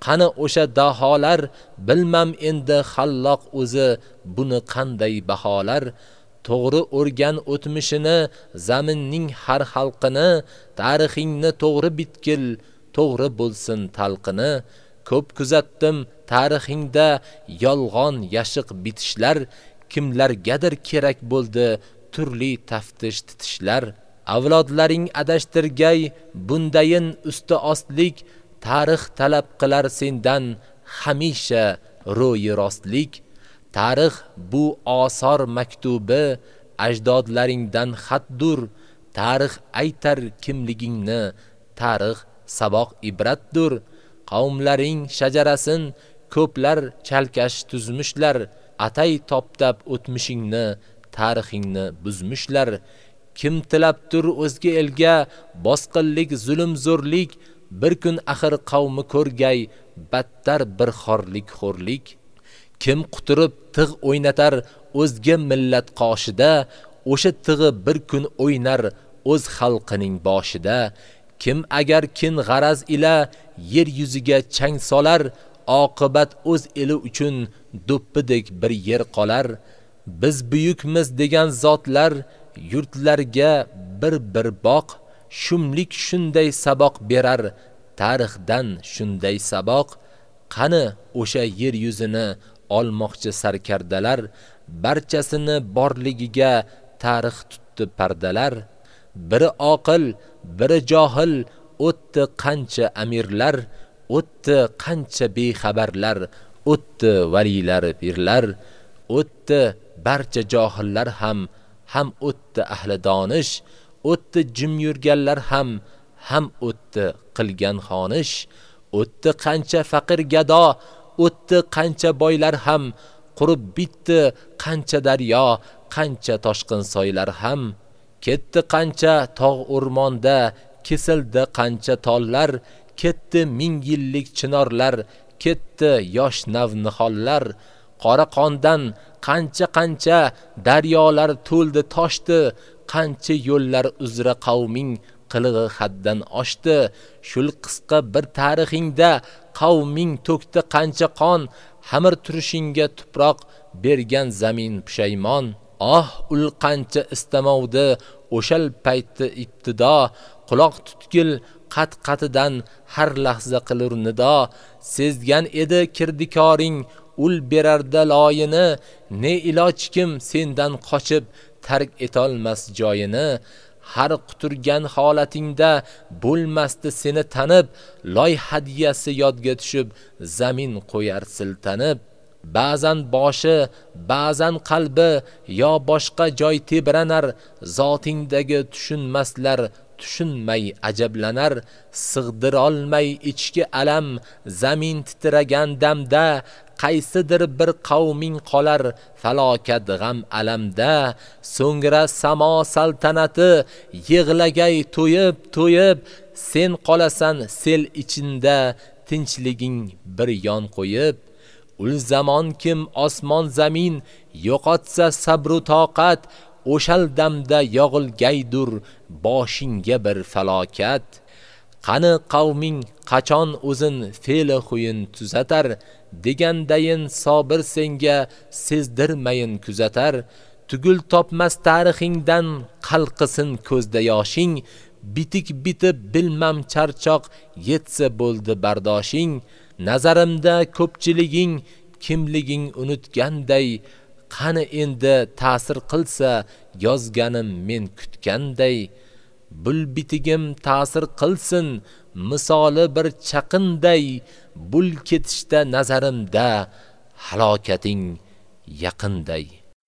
Qani o'sha daholar, bilmam endi Xalloq o'zi buni qanday baholar. To'g'ri o'rgan o'tmishini, zaminning har xalqini, tarixingni to'g'ri bitkil, to'g'ri bo'lsin talqini. Ko'p kuzatdim tarixingda yolg'on yashiq bitishlar, kimlargadir kerak bo'ldi turli taftish titishlar. Avlodlaring adashtirgay bundayin usti ostlik, tarix talab qilar sendan hamisha ro'yi rostlik. Tarix bu osor maktubi, ajdodlaringdan xatdur. Tarix aytar kimligingni, tarix saboq ibratdur. Qavmlaring shajarasin ko'plar chalkash tuzmishlar, atay toptab o'tmishingni, tarixingni buzmishlar. Kim tilabdir o'zga elga bosqinlik, zulm, zo'rlik, bir kun axir qavmi ko'rgay battar bir xorlik, xo'rlik. Kim quturib tig' o'ynatar o'zga millat qoshida, o'sha tig'i bir kun o'ynar o'z xalqining boshida. Kim agar kin g'araz ila yer yuziga chang solar, oqibat o'z eli uchun do'ppidek bir yer qolar. Biz buyukmiz degan zotlar yurtlarga bir bir boq, shumlik shunday saboq berar, tarixdan shunday saboq. Qani o'sha yer yuzini olmoqchi sarkardalar, barchasini borligiga tarix tutdi pardalar. Biri oqil, biri johil, o'tdi qancha amirlar, o'tdi qancha bexabarlar, o'tdi valilar, pirlar, o'tdi barcha johillar ham, ham o'tdi ahli donish, o'tdi jim yurganlar ham, ham o'tdi qilgan xonish, o'tdi qancha faqir gado, o'tdi qancha boylar ham, qurib bitdi qancha daryo, qancha toshqin soylar ham. Ketdi qancha tog' o'rmonda, kesildi qancha tollar, ketdi ming yillik chinorlar, ketdi yosh nav nihollar. Qora qondan qancha qancha daryolar to'ldi toshdi, qancha yo'llar uzra qavming qilig'i haddan oshdi. Shul qisqa bir tarixingda qavming to'kdi qancha qon, hamir turishingga tuproq bergan zamin pushaymon. Oh, ul qancha istamovdi o'shal paytda ibtido, quloq tutgil qat-qatidan har lahza qilur nido. Sezgan edi kirdikoring ul berarda loyini, ne iloj kim sendan qochib tark etolmas joyini. Har quturgan holatingda bo'lmasdi seni tanib, loy hadiyasi yodga tushib zamin qo'yar siltanib. Ba'zan boshi, ba'zan qalbi yo boshqa joy tebranar, zotingdagi tushunmaslar tushunmay ajablanar. Sig'dirolmay ichki alam zamin titragan damda, qaysidir bir qavming qolar falokat g'am alamda. So'ngra samo saltanati yig'lagay to'yib to'yib, sen qolasan sel ichinda tinchliging bir yon qo'yib. Ul zamon kim osmon zamin yo'qotsa sabru toqat, o'shal damda yog'ilgaydur boshingga bir falokat. Qani qavming qachon o'zin fe'li xuyin tuzatar, degandayin sobir senga sezdirmayin kuzatar. Tugul topmas tarixingdan qalqisin ko'zda yoshing, bitik bitib bilmam charchoq yetsa bo'ldi bardoshing. Nazarimda ko'pchiliging kimliging unutganday, qani endi ta'sir qilsa yozganim men kutganday. Bul bitigim ta'sir qilsin misoli bir chaqinday, bul ketishda nazarimda halokating yaqinday.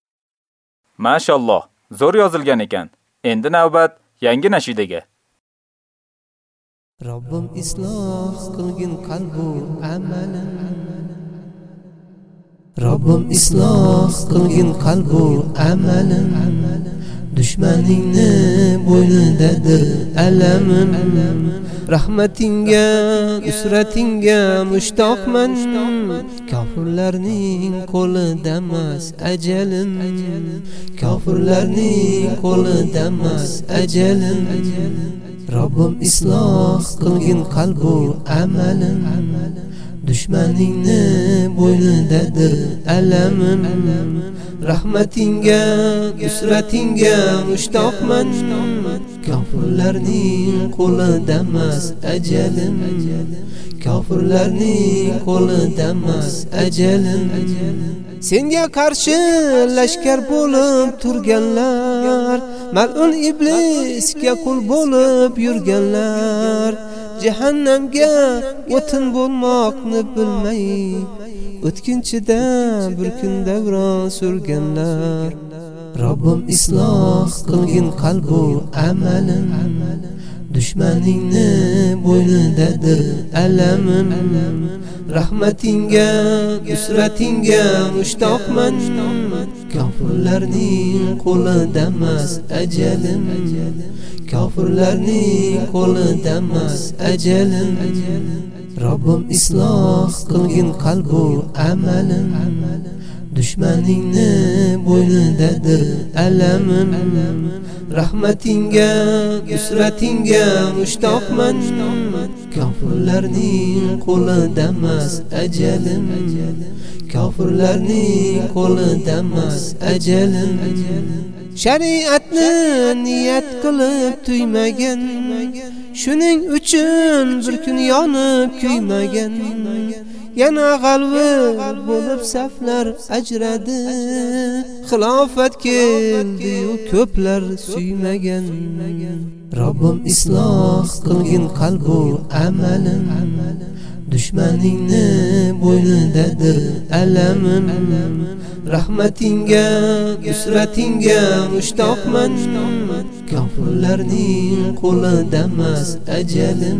Mashalloh, zo'r yozilgan ekan. Endi navbat yangi nashidaga. Robbim isloh qilgin qalbu amalim, Robbim isloh qilgin qalbu amalim, dushmaningni bo'ynidadir alamim. Rahmatingga, usratingga mushtoqman, kofirlarning qo'lida emas ajalim, kofirlarning qo'lida emas ajalim. Robbim isloh qilgin qalbu amalim, Dushmaningni bo'ynidadir alamim. Rahmatingga, nusratingga mushtoqman. Kofirlarning qo'lida emas ajalim. Kofirlarning qo'lida emas ajalim. Senga qarshi lashkar bo'lib turganlar, mal'un iblisga qul bo'lib yurganlar, jahannamga o'tin bo'lmoqni bilmay, o'tkinchida bir kun davron surganlar. Robbim isloh qilgin qalbu amalim. Dushmaningni bo'ynidadir alamim. Rahmatingga, nusratingga mushtoqman. Kofirlarning qo'lida emas ajalim. Kofirlarning qo'lida emas ajalim. Robbim isloh qilgin qalbu amalim. Dushmaningni bo'ynidadir alamim. Rahmatingga, nusratingga mushtoqman. Kofirlarning qo'lida emas ajalim. Kofirlarning qo'lida emas ajalim. Shariatni niyat qilib tuymagan, shuning uchun bir kun yonib kuymagan. Yana g'alvi bo'lib saflar ajradi, xilofat keldi-yu ko'plar suymagan. Robbim isloh qilgin qalbu amalim. Dushmaningni bo'ynidadir alamim. Rahmatingga, nusratingga mushtoqman. Kofirlarning qo'lida emas ajalim.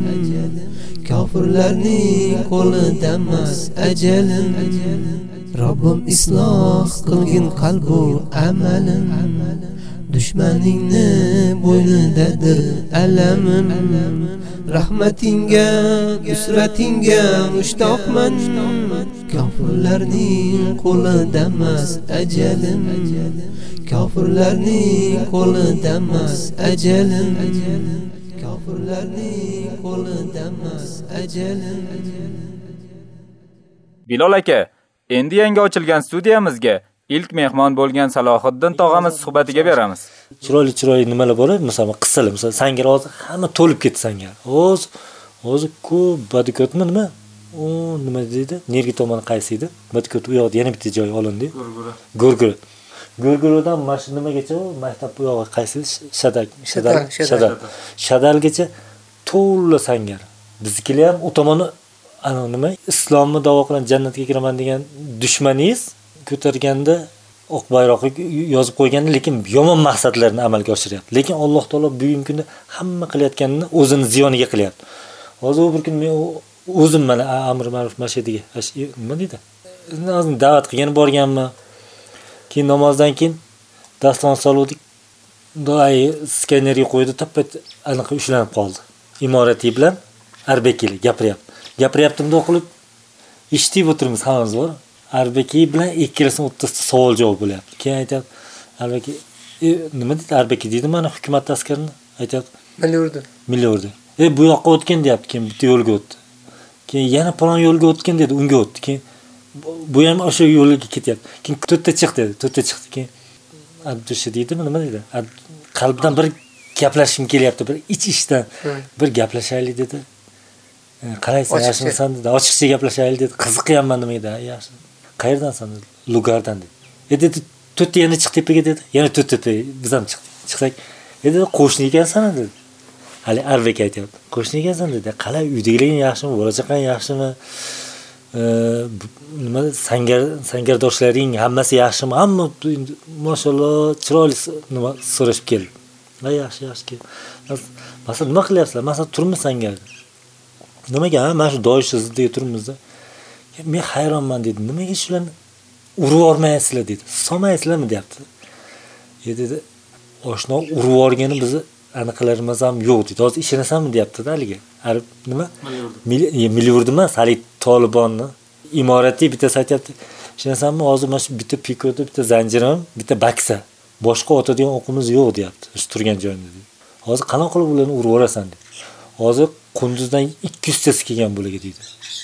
Kofirlarning qo'lida emas ajalim. Robbim isloh qilgin qalbu amalim. Dushmaningni bo'ynidadir alamim. Rahmatingga, nusratingga mushtoqman. Kofirlarning qo'lida emas ajalim. Kofirlarning qo'lida emas ajalim. Kofirlarning qo'lida emas ajalim. Bilol aka, endi yangi ochilgan studiyamizga ilk mehmon bo'lgan Salohiddin tog'amiz suhbatiga beramiz. Chiroyli-chiroyli nimalar bor, masalan, qissalar, masalan, sangar hozir hamma to'lib ketdi sangar. Hozir hozir ko'p badikotmi nima? O, nima deydi? Nergi tomoni qaysi edi? Badikot u yoqda yana bitta joy olindi. Gurgura. Gurgura. Gurguradan mana nimagacha, maktab bu yog'i qaysi? Shadak, shadak, shadak. Shadalgacha to'la sangar. Bizkilar ham u tomoni ana nima? Islomni da'vo qilgan jannatga kiraman degan dushmaningiz ko'targanda oq bayroqni yozib qo'yganda, lekin yomon maqsadlarni amalga oshiryapti. Lekin Alloh taolo bugungi kunda hamma qilayotganini o'zini ziyoniga qilyapti. Hozir bir kun men o'zim mana Amr Ma'ruf masjidiga nima deydi? O'zim da'vat qilgan borganman. Keyin namozdan keyin daston soluvdik. Do'ay skanerga qo'ydi, tappat aniq ushlanib qoldi. Imorati bilan Arbekili gapiryapti. Gapiryaptimda o'qilib eshitib o'tirmiz hammamiz bor. Arbeki bilan ikkalasining o'rtasida savol javob bo'lyapti. Keyin aytadi, Arbeki nima deydi? Arbeki deydi, mana hukumat askarini aytadi. Milliurdi. Milliurdi. E bu yoqqa o'tgan deyapti, keyin bitta yo'lga o'tdi. Keyin yana palon yo'lga o'tgan dedi, unga o'tdi. Keyin bu ham o'sha yo'lga ketyapti. Keyin to'rtta chiq dedi, to'rtta chiqdi. Keyin Abdushi deydimi, nima deydi? Qalbdan bir gaplashim kelyapti, bir ich-ichdan bir gaplashaylik dedi. Qaraysan, yaxshimisan dedi. Ochiqcha gaplashaylik dedi. Qiziqyapman nima edi? Yaxshi. Qayerdansan dedi? Lugardan dedi. E dedi, to'rtta yana chiq tepaga dedi. Yana to'rtta tepa biz ham chiqdik. Chiqsak, e dedi, qo'shni ekansan dedi. Hali Arbek aytayapti. Qo'shni ekansan dedi. Qalay, uydagilaring yaxshimi, bo'lajaqan yaxshimi? Nima sangar sangardoshlaring hammasi yaxshimi? Hamma mashalloh chiroyli nima so'rashib keldi. Va yaxshi, yaxshi keldi. Masalan, nima qilyapsizlar? Masalan, turmush sangar. Nimaga? Mana shu doishsiz deb turibmiz-da. Men hayronman dedi. Nimaga shularni urib yormayapsizlar dedi. Solmaysizlarmi deyapti. E dedi, oshno urib yorgani bizni aniqlarimiz ham yo'q dedi. Hozir ishonasanmi deyapti-da haliga. Arab nima? Milliurdi emas, hali Tolibonni imorati bittasi aytayapti. Ishonasanmi? Hozir mana shu bitta pikoda, bitta zanjirim, bitta baksa. Boshqa otadigan o'qimiz yo'q deyapti. Shu turgan joyimda dedi. Hozir qanaqa qilib ularni urib yorasan dedi. Hozir Qunduzdan ikki yuz tasi kelgan bo'laga deydi.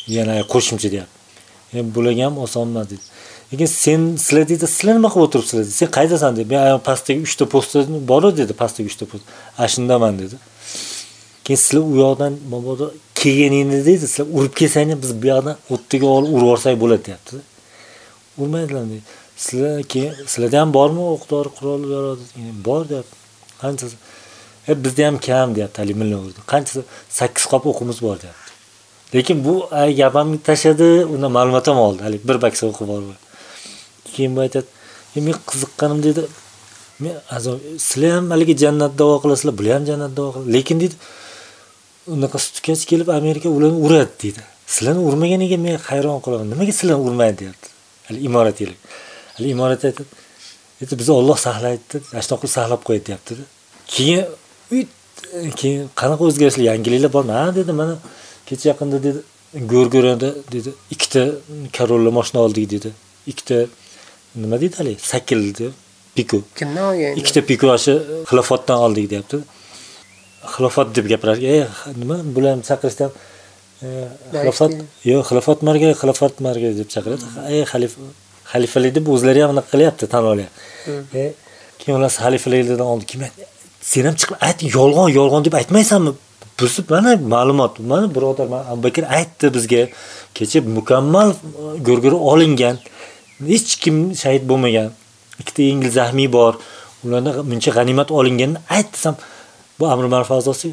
yana qo'shimcha deyapti. Men bularga ham oson emas dedi. Lekin sen sizlar dedi, sizlar nima qilib o'tiribsizlar dedi. Sen qaydasan dedi. Men pastdagi uchta posta bor dedi, pastdagi uchta posta. Ashundaman dedi. Keyin sizlar u yoqdan mabodo kelganingizda dedi, sizlar urib kelsanglar biz bu yoqdan o'ttiga olib urib olsak bo'ladi deyapti. Urmaydilar dedi. Sizlar keyin sizlarda ham bormi o'q-dori qurol yarodi? Bor deyapti. Qanchasi? E bizda ham kam deyapti Ali Mulla o'rdi. Qanchasi? sakkiz qop o'qimiz bor deyapti. Lekin bu gapimni tashadi, unda ma'lumot ham oldi. Hali bir baksa o'qib bor. Keyin aytadi, "Men qiziqqanim dedi. Men azob sizlar ham haligi jannatda da'vo qilasizlar, bular ham jannatda da'vo qiladi. Lekin dedi, unaqa sutkach kelib Amerika ularni uradi dedi. Sizlarni urmaganiga men hayron qolaman. Nimaga sizlarni urmaydi deyapti. Hali imorat yili. Hali imorat aytadi. Dedi, "Bizni Alloh saqlaydi dedi. Ashtoq qilib saqlab qo'yadi" deyapti. Keyin keyin qanaqa o'zgarishlar, yangiliklar bormi? Ha dedi, mana kecha yaqinda dedi, Go'rgo'rada dedi, ikkita Corolla mashina oldik dedi. Ikkita nima deydi hali? Sakil dedi. Piko. Kimdan olgan? Ikkita Piko ashi xilofotdan oldik deyapti. Xilofat deb gapirar. Ey, nima? Bularni chaqirishdan xilofat, yo'q, xilofat marga, xilofat marga deb chaqiradi. Ey, xalif xalifalik deb o'zlari ham aniq qilyapti, tan olyapti. E, keyin ular xalifaliklardan oldi. Kim aytdi? Sen ham chiqib ayt, yolg'on, yolg'on deb aytmaysanmi? Bursib mana ma'lumot, mana birodar, mana Abubakr aytdi bizga, kecha mukammal Go'rgo'ri olingan, hech kim shahid bo'lmagan. Ikkita yengil zahmiy bor. Ularning buncha g'animat olinganini aytsam, bu amr ma'ruf a'zosi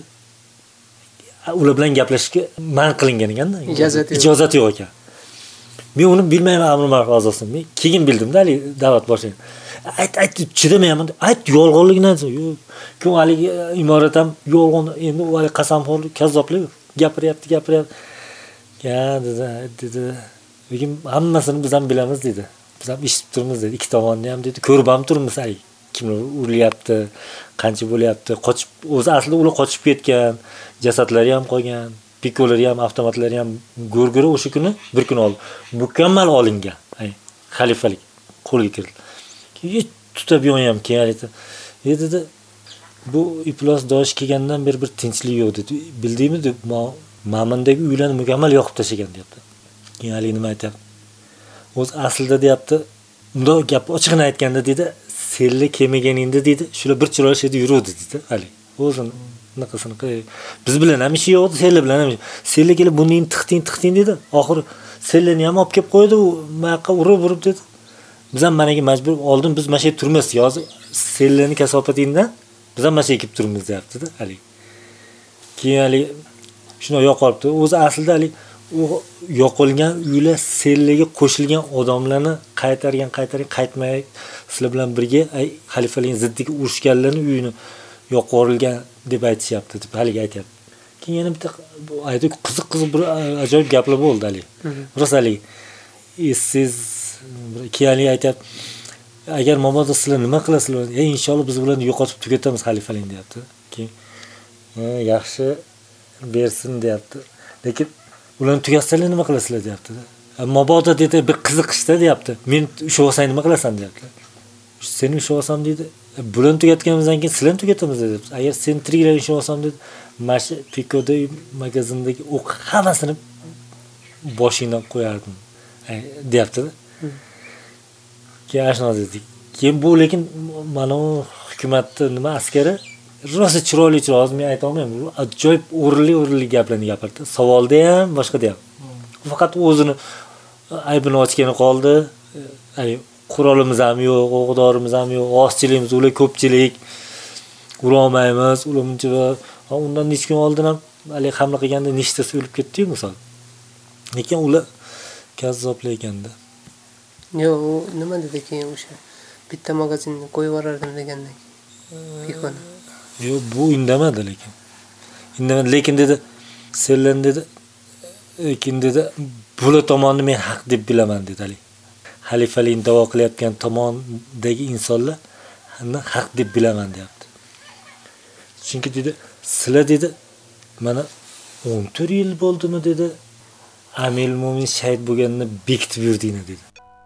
ular bilan gaplashishga man qilingan ekan-da. Ijozat yo'q ekan. Men uni bilmayman amr ma'ruf a'zosini. Men keyin bildim-da, da'vat boshlagan. Ayt, ayt, chidamayman. Ayt, yolg'onligini aytsa, yo'q. Kim haligi imorat ham yolg'on, endi u hali qasamxo'r, kazzoblik gapiryapti, gapiryapti. Ya, dedi, dedi. Lekin hammasini biz ham bilamiz dedi. Biz ham eshitib turibmiz dedi. Ikki tomonni ham dedi, ko'rib ham turibmiz, ay, kimlar urilyapti, qancha bo'lyapti. Qochib, o'zi aslida ular qochib ketgan, jasadlari ham qolgan, pikolari ham, avtomatlari ham Go'rgo'ri o'sha kuni bir kun oldi. Mukammal olingan. Ay, xalifalik qo'lga kirdi. Hech tutab yo'nyam keyin aytdi. Dedi, bu iflos dosh kelgandan beri bir tinchlik yo'q dedi. Bildingmi deb, Ma'mandagi uylarni mukammal yoqib tashagan deyapti. Keyin hali nima aytayapti? O'z aslida deyapti, unda gap ochiqni aytganda dedi, senli kelmaganingda dedi, shular bir chiroyli yuruvdi dedi. Hali o'zini naqasini qilib, biz bilan ham ishi yo'q, senli bilan ham. Senli kelib buning tixting tixting dedi. Oxiri senlarni ham olib kelib qo'ydi, u mayoqqa urib urib dedi. Biz ham managa majbur oldin biz masha turmiz, yozib senlarni kasopatingdan biz ham masha kelib turmiz deyapti-da, hali. Keyin hali shuni yo'qolibdi. O'zi aslida hali u yo'qolgan uylar sellarga qo'shilgan odamlarni qaytargan, qaytargan, qaytmay sizlar bilan birga xalifalikning ziddiga urushganlarning uyini yo'qorilgan deb aytishyapti deb haliga aytayapti. Keyin yana bitta aytdi, qiziq-qiziq bir ajoyib gaplar bo'ldi hali. Rosali siz keyin aytayapti, agar mabodo sizlar nima qilasizlar, ey inshaalloh biz ularni yo'qotib tugatamiz xalifalik deyapti. Keyin yaxshi bersin deyapti. Lekin ularni tugatsanglar nima qilasizlar deyapti. Mabodo dedi bir qiziqishda deyapti. Men ushlab olsang nima qilasan deyapti. Seni ushlab olsam dedi, bularni tugatganimizdan keyin sizlarni tugatamiz dedi. Agar sen tiriklar ushlab olsam dedi, mana shu Pikoda magazindagi o'q hammasini boshingdan qo'yardim. Deyapti. Keyin shuna dedi. Keyin bu lekin mana hukumatni nima askari rosa chiroyli chiroyli men ayta olmayman. Ajoyib o'rinli-o'rinli gaplarni gapirdi. Savolda ham, boshqada ham. Faqat o'zini aybini ochgani qoldi. Ay, qurolimiz ham yo'q, o'g'dorimiz ham yo'q, ozchiligimiz, ular ko'pchilik. Ura olmaymiz, ularmuncha va undan necha kun oldin ham hali hamla qilganda nechtasi o'lib ketdi-yu misol. Lekin ular kazzoblar ekanda. Yo'q, u nima dedi keyin o'sha bitta magazinni qo'yib yuborardim degandan keyin. Pikoni. Yo'q, bu indamadi lekin. Indamadi, lekin dedi, "Senlar dedi, lekin dedi, bular tomonni men haq deb bilaman" dedi hali. Xalifalikni da'vo qilayotgan tomondagi insonlar haq deb bilaman deyapti. Chunki dedi, "Sizlar dedi, mana o'n to'rt yil bo'ldimi dedi, Amir Mo'min shahid bo'lganini bekitib yurdinglar" dedi.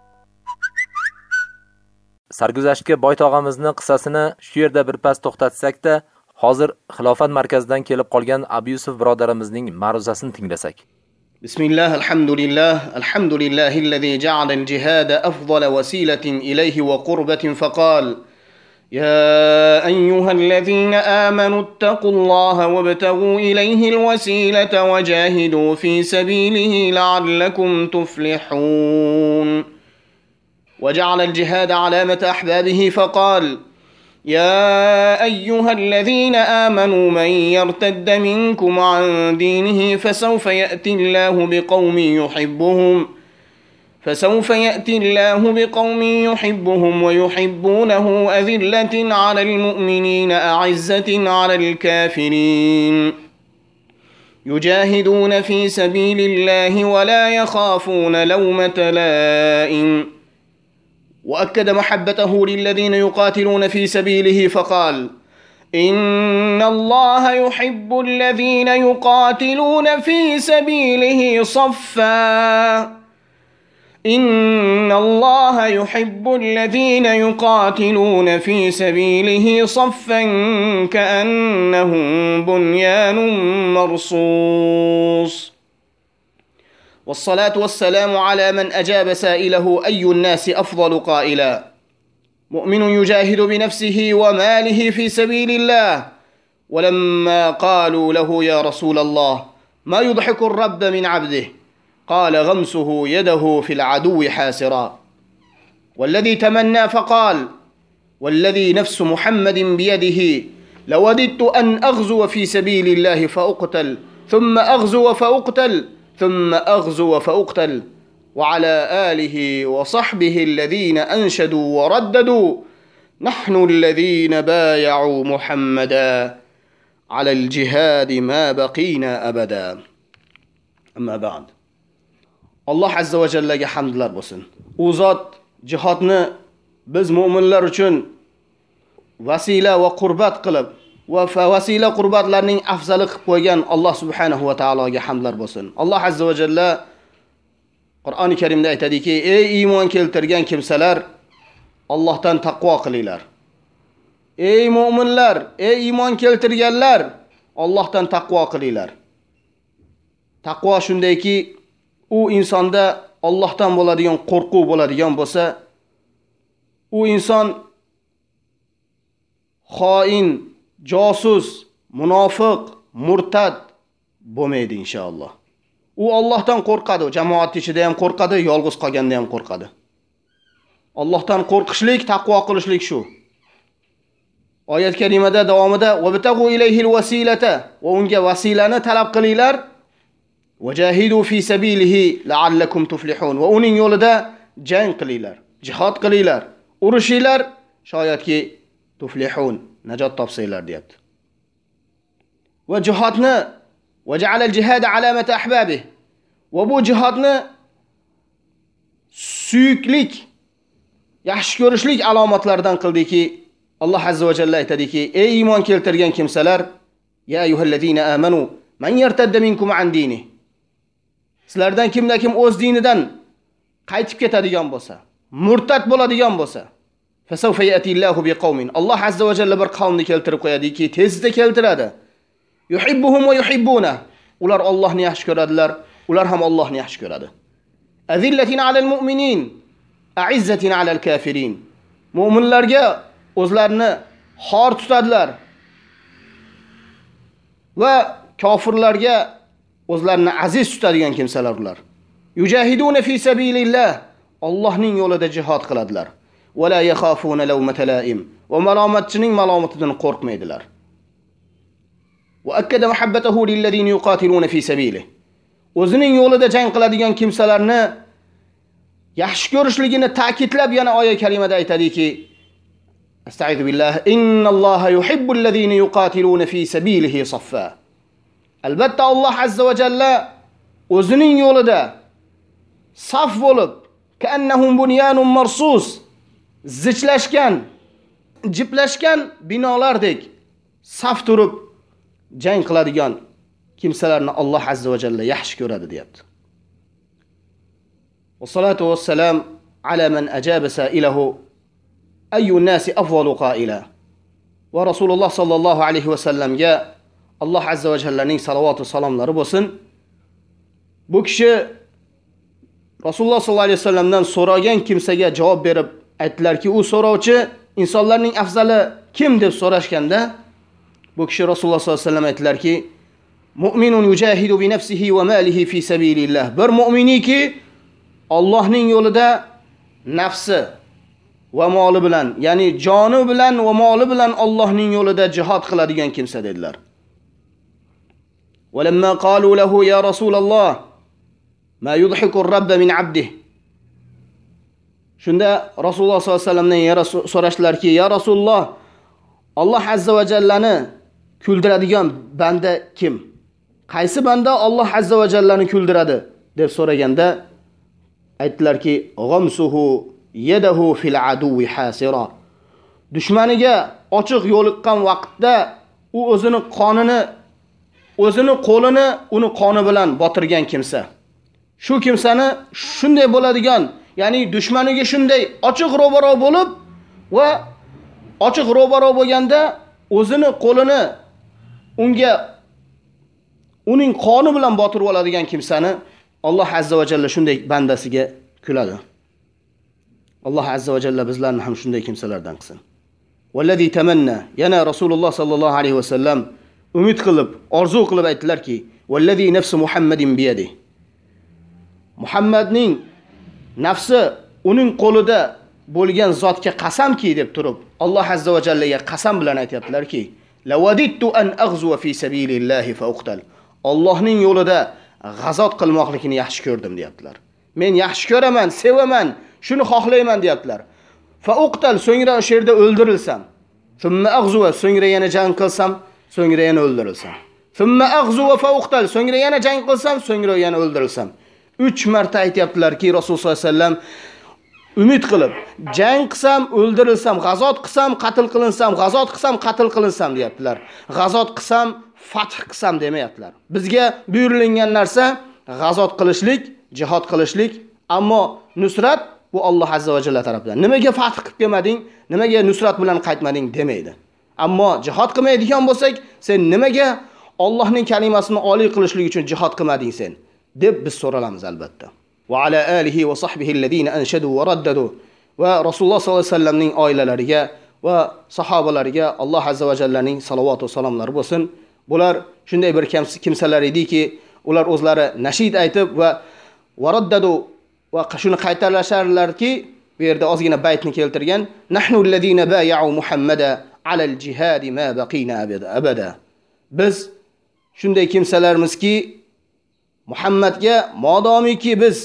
Sarguzashtga Boy tog'amizni qissasini shu yerda bir pas to'xtatsak-da, hozir xilofat markazidan kelib qolgan Abu Yusuf birodarimizning ma'ruzasini tinglasak. بسم الله الحمد لله الحمد لله الذي جعل الجهاد أفضل وسيلة إليه وقربة فقال يا أيها الذين آمنوا اتقوا الله وابتغوا إليه الوسيلة وجاهدوا في سبيله لعلكم تفلحون وجعل الجهاد علامة أحبابه فقال يا أيها الذين آمنوا من يرتد منكم عن دينه فسوف يأتي الله بقوم يحبهم فسوف يأتي الله بقوم يحبهم ويحبونه أذلة على المؤمنين أعزة على الكافرين يجاهدون في سبيل الله ولا يخافون لومة لائم وأكد محبته للذين يقاتلون في سبيله فقال إن الله يحب الذين يقاتلون في سبيله صفا إن الله يحب الذين يقاتلون في سبيله صفا كأنهم بنيان مرصوص والصلاة والسلام على من أجاب سائله أي الناس أفضل قائلا مؤمن يجاهد بنفسه وماله في سبيل الله ولما قالوا له يا رسول الله ما يضحك الرب من عبده قال غمسه يده في العدو حاسرا والذي تمنى فقال والذي نفس محمد بيده لوددت أن أغزو في سبيل الله فأقتل ثم أغزو فأقتل ثم أغزو فأقتل وعلى آله وصحبه الذين أنشدوا ورددوا نحن الذين بايعوا محمدا على الجهاد ما بقينا أبدا أما بعد الله عز وجل لك حمد لله بسن وزاد جهادنا biz mu'minlar uchun vasila va qurbat qilib va vasila qurbatlarning afzali qilib qo'ygan Alloh subhanahu va taologa hamdlar bo'lsin. Alloh azza va jalla Qur'oni Karimda aytadiki: "Ey iymon keltirgan kimsalar, Allohdan taqvo qilinglar." Ey mu'minlar, ey iymon keltirganlar, Allohdan taqvo qilinglar. Taqvo shundayki, u insonda Allohdan bo'ladigan qo'rquv bo'ladigan bo'lsa, u inson xoin, josus, munofiq, murtad bo'lmaydi inshaalloh. U Allohdan qo'rqadi, jamoat ichida ham qo'rqadi, yolg'iz qolganda ham qo'rqadi. Allohdan qo'rqishlik, taqvo qilishlik shu. Oyat karimada davomida "Wabtaghu ilayhil wasilata" va unga vasilani talab qilinglar. "Wajahidu fi sabilihi la'allakum tuflihun" va uning yo'lida jang qilinglar, jihad qilinglar, urushinglar, shoyatki tuflihun, najot topsanglar deyapti. Va jihadni va ja'ala al-jihad alamata ahbabih va bu jihadni suyuklik, yaxshi ko'rishlik alomatlaridan qildiki, Alloh azza va jalla aytadiki: "Ey iymon keltirgan kimsalar, ya ayyuhallazina amanu man yartadda minkum an dinihi" Sizlardan kimda kim o'z dinidan qaytib ketadigan bo'lsa, murtad bo'ladigan bo'lsa, fasawfa yatillahu biqaumin, Alloh azza va jalla bir qavmni keltirib qo'yadiki, tezda keltiradi. Yuhibbuhum va yuhibbuna, ular Allohni yaxshi ko'radilar, ular ham Allohni yaxshi ko'radi. Azillatin alal mu'minin, a'izzatin alal kafirin. Mu'minlarga o'zlarini xor tutadilar va kofirlarga o'zlarini aziz tutadigan kimsalar ular. Yujahiduna fi sabilillah, Allohning yo'lida jihad qiladilar. Va la yakhafuna lawmata la'im, va malomatchining malomatidan qo'rqmaydilar. Va akkada muhabbatahu lillazina yuqatiluna fi sabilihi. O'zining yo'lida jang qiladigan kimsalarni yaxshi ko'rishligini ta'kidlab yana oyat karimada aytadiki: Astagfiru billah, innalloha yuhibbul ladzina yuqatiluna fi sabilihi saffa. Albatta Alloh azza va jalla o'zining yo'lida saf bo'lib, ka'annahum bunyanun marsus, zichlashgan, jiplashgan binolardek saf turib jang qiladigan kimsalarni Alloh azza va jalla yaxshi ko'radi deyapti. Wassalatu wassalam ala man ajaba sa'ilahu ayyu an-nasi afdalu qa'ila. Va Rasululloh sallallohu alayhi va sallamga Alloh azza va jallaning salovat va salomlari bo'lsin. Bu kishi Rasululloh sollallohu alayhi vasallamdan so'ragan kimsaga javob berib aytdilarki, u so'rovchi insonlarning afzali kim deb so'rashganda, bu kishi Rasululloh sollallohu alayhi vasallam aytdilarki, mu'minun yujahidu bi nafsihi va malihi fi sabilillah. Bir mu'miniki Allohning yo'lida nafsi va moli bilan, ya'ni joni bilan va moli bilan Allohning yo'lida jihad qiladigan kimsa dedilar. Walamma qalu lahu ya Rasululloh ma yudhiku ar-rabb min 'abdihi. Shunda Rasululloh sollallohu alayhi vasallamdan so'rashdilarki, ya Rasululloh, Alloh azza va jallani kuldiradigan banda kim? Qaysi banda Alloh azza va jallani kuldiradi deb so'raganda aytdilarki, ghamsuhu yadahu fil aduwi hasira. Dushmaniga ochiq yo'liqqan vaqtda u o'zini qonini, o'zini qo'lini uni qoni bilan botirgan kimsa. Shu kimsani shunday bo'ladigan, ya'ni dushmaniga shunday ochiq ro'baro bo'lib va ochiq ro'baro bo'lganda o'zini qo'lini unga uning qoni bilan botirib oladigan kimsani Alloh azza va jalla shunday bandasiga kuladi. Alloh azza va jalla bizlarni ham shunday kimsalardan qilsin. Vallazi tamanna, yana Rasululloh sallallohu alayhi vasallam umid qilib, orzu qilib aytdilarki, vallazi nafsu Muhammadin biyadi. Muhammadning nafsi uning qo'lida bo'lgan zotga qasamki deb turib, Alloh azza va jallaga qasam bilan aytayaptilarki, lawadittu an aghzuwa fi sabilillahi fa uqtal. Allohning yo'lida g'azot qilmoqlikni yaxshi ko'rdim deyaptilar. Men yaxshi ko'raman, sevaman, shuni xohlayman deyaptilar. Fa uqtal, so'ngra o'sha yerda o'ldirilsam. Thumma aghzuwa, so'ngra yana jang qilsam, so'ngra yana o'ldirilsam. Thumma aghzuwa fa uqtal, so'ngra yana jang qilsam, so'ngra yana o'ldirilsam. uch marta aytayaptilarki, Rasululloh sollallohu alayhi vasallam umid qilib, jang qilsam, o'ldirilsam, g'azot qilsam, qatl qilinsam, g'azot qilsam, qatl qilinsam deyaptilar. G'azot qilsam, fath qilsam demayaptilar. Bizga buyurilgan narsa g'azot qilishlik, jihad qilishlik, ammo nusrat bu Alloh azza va jalla tomonidan. Nimaga fath qilib kelmading, nimaga nusrat bilan qaytmading demaydi. Ammo jihad qilmaydigan bo'lsak, sen nimaga Allohning kalimasini oliy qilishlik uchun jihad qilmading sen deb biz so'ralamiz albatta. Va ala alihi va sahbihi allazina anshadu va raddadu. Va Rasululloh sollallohu alayhi vasallamning oilalariga va sahobalariga Alloh azza va jallaning salovat va salomlari bo'lsin. Bular shunday bir kimsalar ediki, ular o'zlari nashid aytib va varaddadu va shuni qaytarlasharlarki, bu yerda ozgina baytni keltirgan, nahnu allazina bay'u Muhammada ala al-jihad ma baqina abada. Biz shunday kimsalarimizki, Muhammadga modomiki biz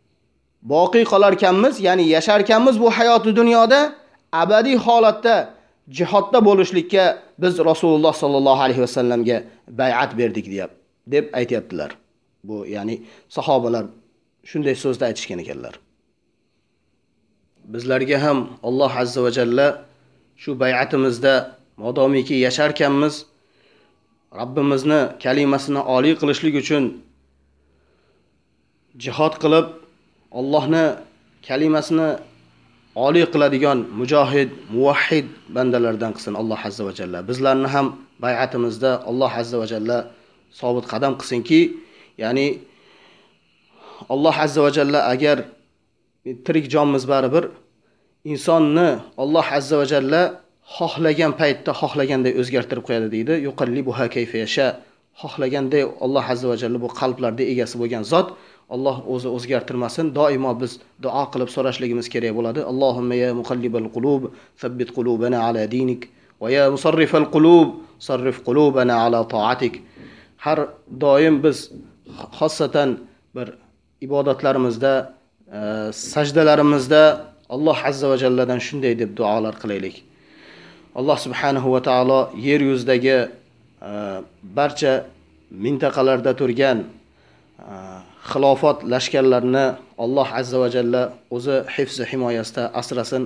boqiy qolarkanmiz, ya'ni yasharkanmiz bu hayoti dunyoda abadiy holatda jihodda bo'lishlikka biz Rasululloh sallallohu alayhi vasallamga bay'at berdik deb deb aytayaptilar. Bu ya'ni sahobalar shunday so'zda aytishgan ekanlar. Bizlarga ham Alloh azza va jalla shu bay'atimizda modomiki yasharkanmiz, Rabbimizni kalimasini oliy qilishlik uchun jihad qilib, Allohni kalimasini oliy qiladigan mujohid, muvahhid bandalardan qilsin Alloh azza va jalla. Bizlarni ham bay'atimizda Alloh azza va jalla sobit qadam qilsinki, ya'ni Alloh azza va jalla agar tirik jonmiz baribir insonni Alloh azza va jalla xohlagan paytda xohlaganday o'zgartirib qo'yadi deydi. Yuqallibuha kayfa yasha. Xohlaganday Alloh azza va jalla bu qalblarda egasi bo'lgan zot Alloh o'zi o'zgartirmasin. Doimo biz duo qilib so'rashligimiz kerak bo'ladi. Allohumma ya muqallibal qulub, thabbit qulubana ala dinik va ya musarrifal qulub, sarrif qulubana ala ta'atik. Har doim biz xosatan bir ibodatlarimizda, sajdalarimizda Alloh azza va jalladan shunday deb duolar qilaylik. Alloh subhanahu va taolo yer yuzidagi barcha mintaqalarda turgan xilofat lashkarlarini Alloh azza va jalla o'zi hifz himoyasida asrasin.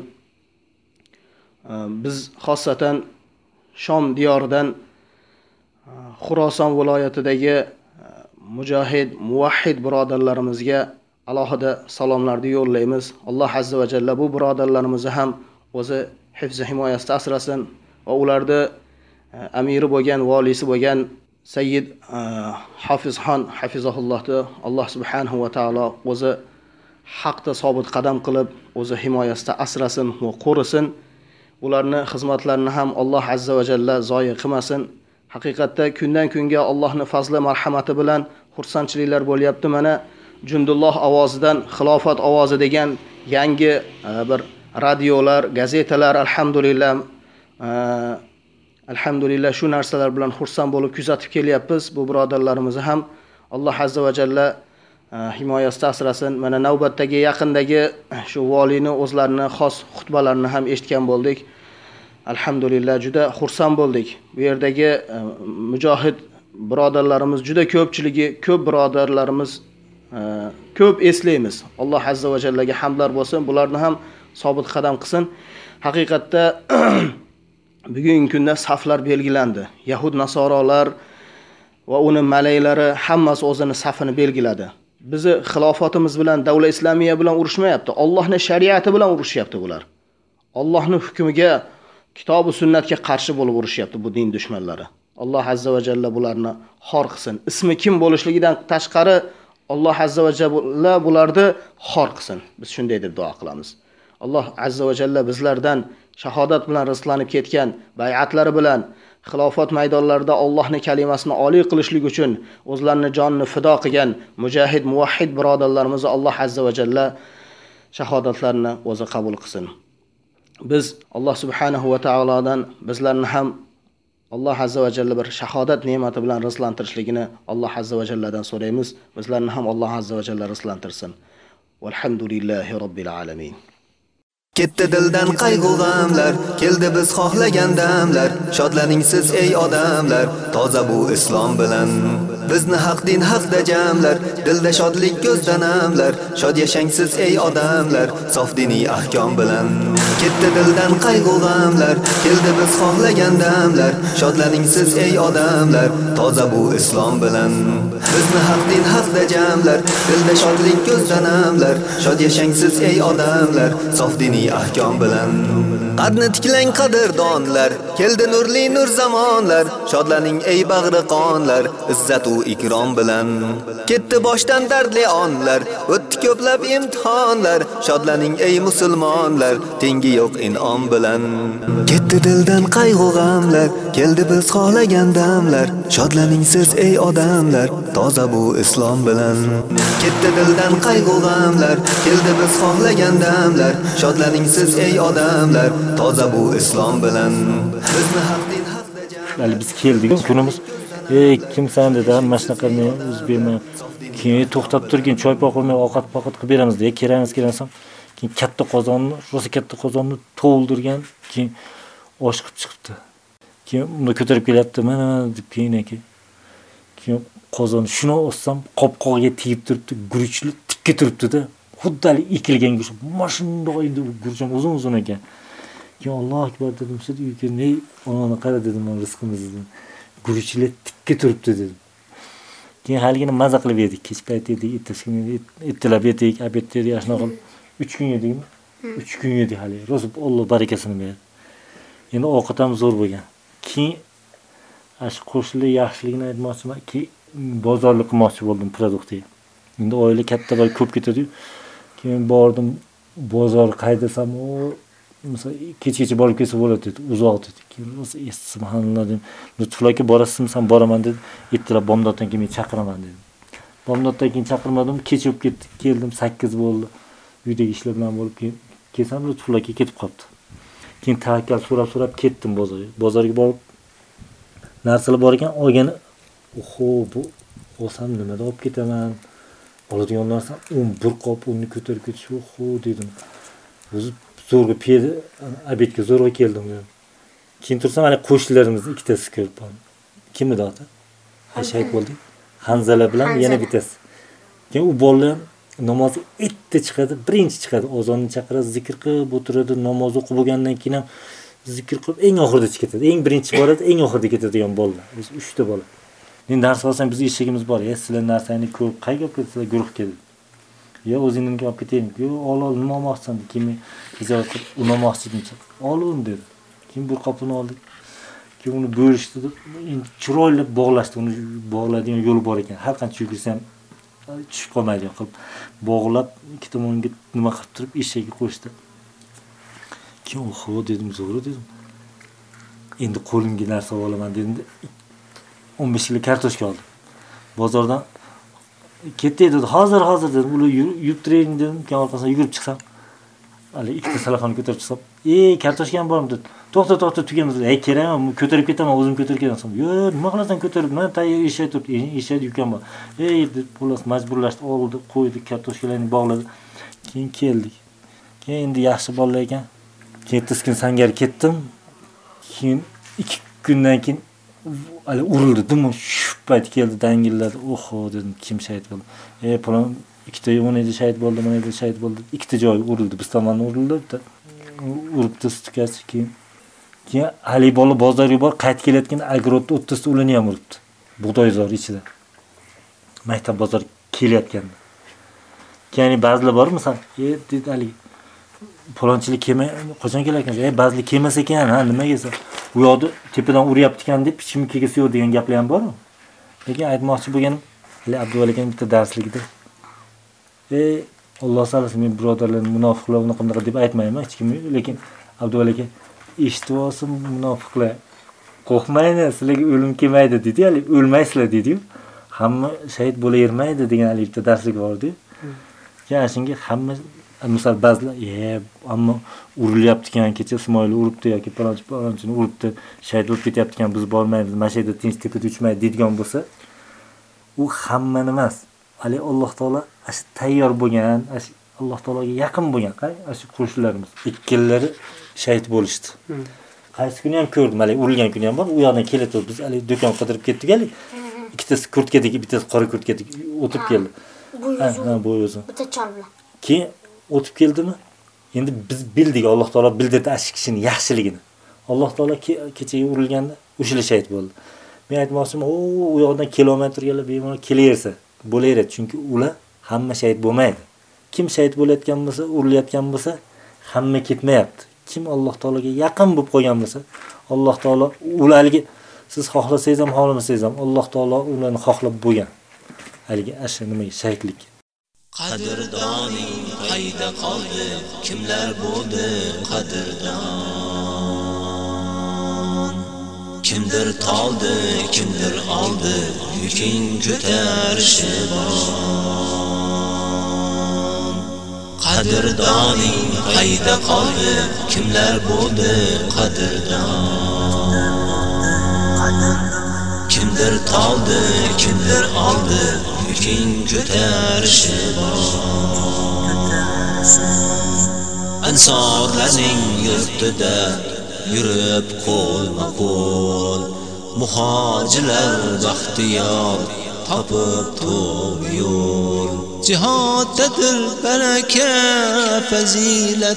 Biz xosatan Shom diyoridan Xuroson viloyatidagi mujohid, muvahhid birodarlarimizga alohida salomlarni yo'llaymiz. Alloh azza va jalla bu birodarlarimizni ham o'zi hifz himoyasida asrasin va ularni amiri bo'lgan, valisi bo'lgan Sayyid Hafizxon hafizahullohni Alloh subhanahu va taolo o'zi haqda sobit qadam qilib, o'zi himoyasida asrasin va qo'risin. Ularni xizmatlarini ham Alloh azza va jalla zoyi qilmasin. Haqiqatda kundan kunga Allohning fazli marhamati bilan xursandchiliklar bo'lyapti. Mana Jundulloh ovozidan Xilofat ovozi degan yangi bir radiolar, gazetalar alhamdulillah alhamdulillah shu narsalar bilan xursand bo'lib kuzatib kelyapmiz. Bu birodarlarimizni ham Alloh azza va jalla himoyasida asrasin. Mana navbatdagi yaqindagi shu valiyning o'zlarini xos xutbalarini ham eshitgan bo'ldik. Alhamdulillah juda xursand bo'ldik. Bu yerdagi mujohid birodarlarimiz juda ko'pchiligi, ko'p birodarlarimiz ko'p eslaymiz. Alloh azza va jallaga hamdlar bo'lsin. Bularni ham sobit qadam qilsin. Haqiqatda bugungi kunda saflar belgilandi. Yahud nasorolar va uning malaylari hammasi o'zini safini belgiladi. Bizi xilofatimiz bilan, davlat islomiya bilan urushmayapti. Allohning shariati bilan urushyapti bular. Allohning hukmiga, kitob va sunnatga qarshi bo'lib urushyapti bu din dushmanlari. Alloh azza va jalla bularni xor qilsin. Ismi kim bo'lishligidan tashqari Alloh azza va jalla bularni xor qilsin. Biz shunday deb duo qilamiz. Alloh azza va jalla bizlardan shahodat bilan rizqlanib ketgan bay'atlari bilan xilofat maydonlarida Allohning kalimasini oliy qilishlik uchun o'zlarini jonini fido qilgan mujahid, muvahhid birodarlarimizni Alloh azza va jalla shahodatlarini o'zi qabul qilsin. Biz Alloh subhanahu va taolodan bizlarni ham Alloh azza va jalla bir shahodat ne'mati bilan rizqlantirishligini Alloh azza va jalladan so'raymiz. Bizlarni ham Alloh azza va jalla rizqlantirsin. Valhamdulillahi robbil alamin. Ketdi dildan qayg'u g'amlar, keldi biz xohlagan damlar. Shodlaning siz ey odamlar, toza bu islom bilan. Bizni haq din haqda jamlar, dilda shodlik ko'zda namlar. Shod yashang siz ey odamlar, sof diniy ahkom bilan. Ketdi dildan qayg'u g'amlar, keldi biz xohlagan damlar. Shodlaning siz ey odamlar, toza bu islom bilan. Bizni haq din haqda jamlar, dilda shodlik ko'zda namlar. Shod yashang siz ey odamlar, sof diniy ahkom bilan. Qadni tiklang qadrdonlar, keldi nurli nur zamonlar. Shodlaning ey bag'ri qonlar, izzat u ikrom bilan. Ketdi boshdan dardli onlar, o'tdi ko'plab imtihonlar. Shodlaning ey musulmonlar, tengi yo'q in'om bilan. Ketdi dildan qayg'u g'amlar, keldi biz xohlagan damlar. Shodlaning siz ey odamlar, toza bu islom bilan. Ketdi dildan qayg'u g'amlar, keldi biz xohlagan damlar. Shodlaning siz ey odamlar, toza bu islom bilan. Bizni haq din haqda jam. Biz keldik, kunimiz ey kimsan dedi, hamma shunaqa men o'zbekman. Keyin to'xtab turgin, choy poqilmay ovqat poqat qilib beramiz dedi. Kelamiz, kelasan. Keyin katta qozonni, rosa katta qozonni to'ldirgan, keyin osh qilib chiqibdi. Keyin uni ko'tarib kelyapti, mana deb keyin aka. Keyin qozonni shuni olsam, qopqog'iga tegib turibdi, guruchli tikka turibdi-da. Xuddali ekilgan go'sht. Mashunda endi guruchim uzun-uzun ekan. Keyin Alloh akbar dedim, shu uyga ne ona qara dedim, men rizqimiz dedim. Guruchli tikka turibdi dedim. Keyin haligini maza qilib yedik. Kech payt yedik, ertasi kuni ertalab yedik, obed yedik, ashuna qilib uch kun yedikmi? uch kun yedik hali. Rosa Alloh barakasini berdi. Endi ovqat ham zo'r bo'lgan. Keyin ash qo'shli yaxshiligini aytmoqchiman, ki bozorlik qilmoqchi bo'ldim produktga. Endi oila katta bir ko'p ketadi. Keyin bordim, bozor qaydasam, o mesela kecha-kecha borib kelsa bo'ladi dedi. Uzoq dedi. Keyin rosa subhanalloh dedim. Lutfulaka borasizmi, sen boraman dedi. Ertalab bomdoddan keyin chaqiraman dedi. Bomdoddan keyin chaqirmadim, kecha o'p ketdi. Keldim, sakkiz bo'ldi. Uydagi ishlar bilan bo'lib keyin kelsam Lutfulaka ketib qoldi. Keyin tavakkal so'rab-so'rab ketdim bozorga. Bozorga borib narsalar bor ekan, olgani, oho, bu olsam nimada olib ketaman? Oladigan narsa o'n bir qop uni ko'tarib ketish, oho dedim. O'zi zo'rga piyada obedga zo'rga keldim dedim. Keyin tursam, mana qo'shnilarimiz ikkitasi ko'rib qoldim. Kim edi ota? Shayx bo'ldi. Hanzala bilan yana bittasi. Keyin u bolalar namoz erta chiqadi, birinchi chiqadi, ozonni chaqiradi, zikr qilib o'tiradi, namoz o'qib bo'lgandan keyin ham zikr qilib eng oxirida chiqadi. Eng birinchi boradi, eng oxirida ketadigan bolalar. Biz uchta bola. Men dars olsam biz eshigimiz bor. Ya sizlar narsani ko'p qayga olib ketsizlar guruh keldi. Ya o'zingizga olib ketaylik. Yo, ol ol, nima olmoqsan? Keyin xizorat qilib unamoqchi edim. Olun dedi. Keyin bir qopini oldik. Keyin uni bo'lishdi, chiroyli bog'lashdi, uni bog'laydigan yo'l bor ekan. Har qancha yugursam tushib qolmaydigan qilib bog'lab, ikki tomonga nima qilib turib eshakka qo'yishdi. Keyin "Oho" dedim, "Zo'r" dedim. Endi qo'limga narsa olaman dedim. o'n besh kilo kartoshka oldim. Bozordan ketdi dedi. "Hozir, hozir" dedim. Ular yurib turing dedim. Keyin orqasidan yugurib chiqsam, hali ikkita salafonni ko'tarib chiqsam, "Ey, kartoshka ham bormi?" dedi. "To'xta, to'xta, tugamiz." "Ey, kerakmi? Ko'tarib ketaman, o'zim ko'tarib ketaman." "Yo'q, nima qilasan ko'tarib? Mana tayyor eshak turibdi. Eshak yukam bor." "Ey" deb xullas majburlashdi, oldi, qo'ydi, kartoshkalarni bog'ladi. Keyin keldik. Keyin endi yaxshi bolalar ekan. Keyin ertasi kun sangari ketdim. Keyin ikki kundan keyin hali urildi, dim shu payt keldi, dangilladi. "Oho" dedim, "Kim shahid bo'ldi?" "Ey, palon ikkita o'n yedi shahid bo'ldi, mana bu shahid bo'ldi." Ikkita joy urildi, biz tomondan urildi bitta. Uribdi stukasi keyin. Keyin hali bola bozorga bor, qaytib kelayotgan agrodda o'ttizta ularni ham uribdi. Bug'doyzor ichida. Maktab bozor kelayotganda. Keyin ba'zilar bor, misol, "Ey" dedi hali palonchilik kelmay, "Qachon kelarkan?" "Ey, ba'zilar kelmas ekan, ha, nimaga esa? Bu yoqda tepadan uryapti ekan" deb chimkiga suyo degan gaplar ham bor. Lekin aytmoqchi bo'lganim, hali Abdul aka bitta darsligida. "Ey, Alloh saqlasin, men birodarlar munofiqlar unaqa bunaqa deb aytmayman hech kimga, lekin Abdul aka eshitib olsin munofiqlar. Qo'rqmaydi, sizlarga o'lim kelmaydi" dedi. Hali o'lmaysizlar dedi-yu. Hamma shahid bo'lavermaydi degan hali bitta darslik bor-ku. Keyin shunga hamma misol ba'zilar, "Ey, ammo urilyapti ekan, kecha Ismoil uribdi yoki palonchi palonchini uribdi, shahid bo'lib ketyapti ekan, biz bormaymiz, mana shu yerda tinch tepada uchmaydi" deydigan bo'lsa, u hamma emas. Hali Alloh taolo ashi tayyor bo'lgan, ashi Alloh taologa yaqin bo'lgan, qay, ashi qo'shnilarimiz ikkilari shahid bo'lishdi. Qaysi kuni ham ko'rdim, hali urilgan kuni ham bor. U yoqdan kelib biz hali do'kon qidirib ketdik hali. Ikkitasi kurtkadagi, bittasi qora kurtkadagi o'tib keldi. Ha, ha, bo'y uzun. Bitta chol bilan. Keyin o'tib keldimi? Endi biz bildik, Alloh taolo bildirdi ash kishining yaxshiligini. Alloh taolo kechaga urilganda o'sha shahid bo'ldi. Men aytmoqchiman, "O, u yoqdan kilometrgalar bemalol kelaversa, bo'laveradi, chunki ular hamma shahid bo'lmaydi. Kim shahid bo'layotgan bo'lsa, urilayotgan bo'lsa, hamma ketmayapti. Kim Alloh taologa yaqin bo'lib qolgan bo'lsa, Alloh taolo ularga siz xohlasangiz ham, xohlamasangiz ham Alloh taolo ularni xohlab bo'lgan. Haligi asha nimaga shahidlik. Qadrdoning qayda qoldi, kimlar bo'ldi qadrdon? Kimdir toldi, kimdir oldi, yuking ko'tarishi bor. Qadrdoning qayda qoldi, kimlar bo'ldi qadrdon? Kimdir toldi, kimdir oldi, yuking ko'tarishi bor. Ansorlarning yurtida yurib qo'lma-qo'l, muhojirlar baxtiyor topib to'g'ri yo'l. Jihoddadir baraka, fazilat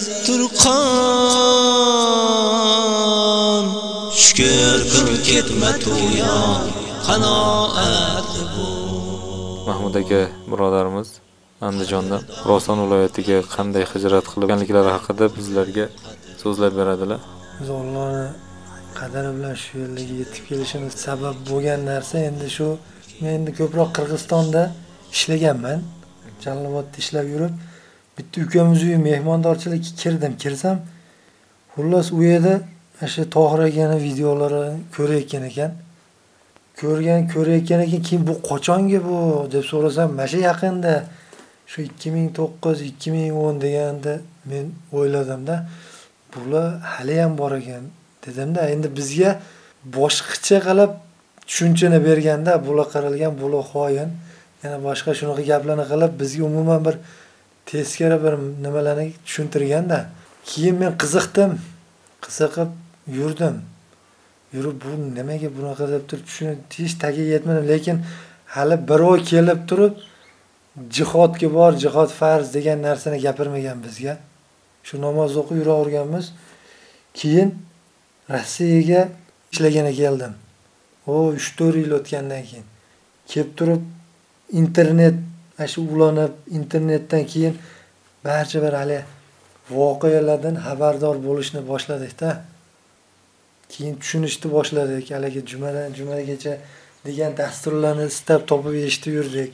turqon. Shukr qil ketma to'yon, qanoat bo'l. Mahmud aka birodarimiz Andijondan Xorason viloyatiga qanday hijrat qilganliklari haqida bizlarga so'zlab beradilar. Biz Allohning qadari bilan shu yerga yetib kelishimiz sabab bo'lgan narsa endi shu. Men endi ko'proq Qirg'izistonda ishlaganman. Jalolobodda ishlab yurib, bitta ukamiz uyi mehmondorchilikka kirdim. Kirsam, xullas u yerda o'sha Tohir akaning videolarini ko'rayotgan ekan. Ko'rgan, ko'rayotgan ekan, keyin bu qachongi bu deb so'rasam, mana yaqinda shu ikki ming to'qqiz ikki ming o'n deganda men o'yladim-da, bular hali ham bor ekan dedim-da. Endi bizga boshqacha qilib tushunchani berganda, bular qaralgan, bular xoin, yana boshqa shunaqa gaplarni qilib bizga umuman bir teskari bir nimalarni tushuntirganda, keyin men qiziqdim, qiziqib yurdim. Yurib bu nimaga bunaqa deb turib tushunib hech tagiga yetmadim, lekin hali bir oy kelib turib jihodga bor, jihod farz degan narsani gapirmagan bizga. Shu namoz o'qib yuraverganmiz. Keyin Rossiyaga ishlagani keldim. O uch to'rt yil o'tgandan keyin kelib turib internet shu ulanib, internetdan keyin barcha bir hali voqealardan xabardor bo'lishni boshladik-da. Keyin tushunishni boshladik. Haligi jumadan jumagacha degan dasturlarni istab topib eshitib yurdik.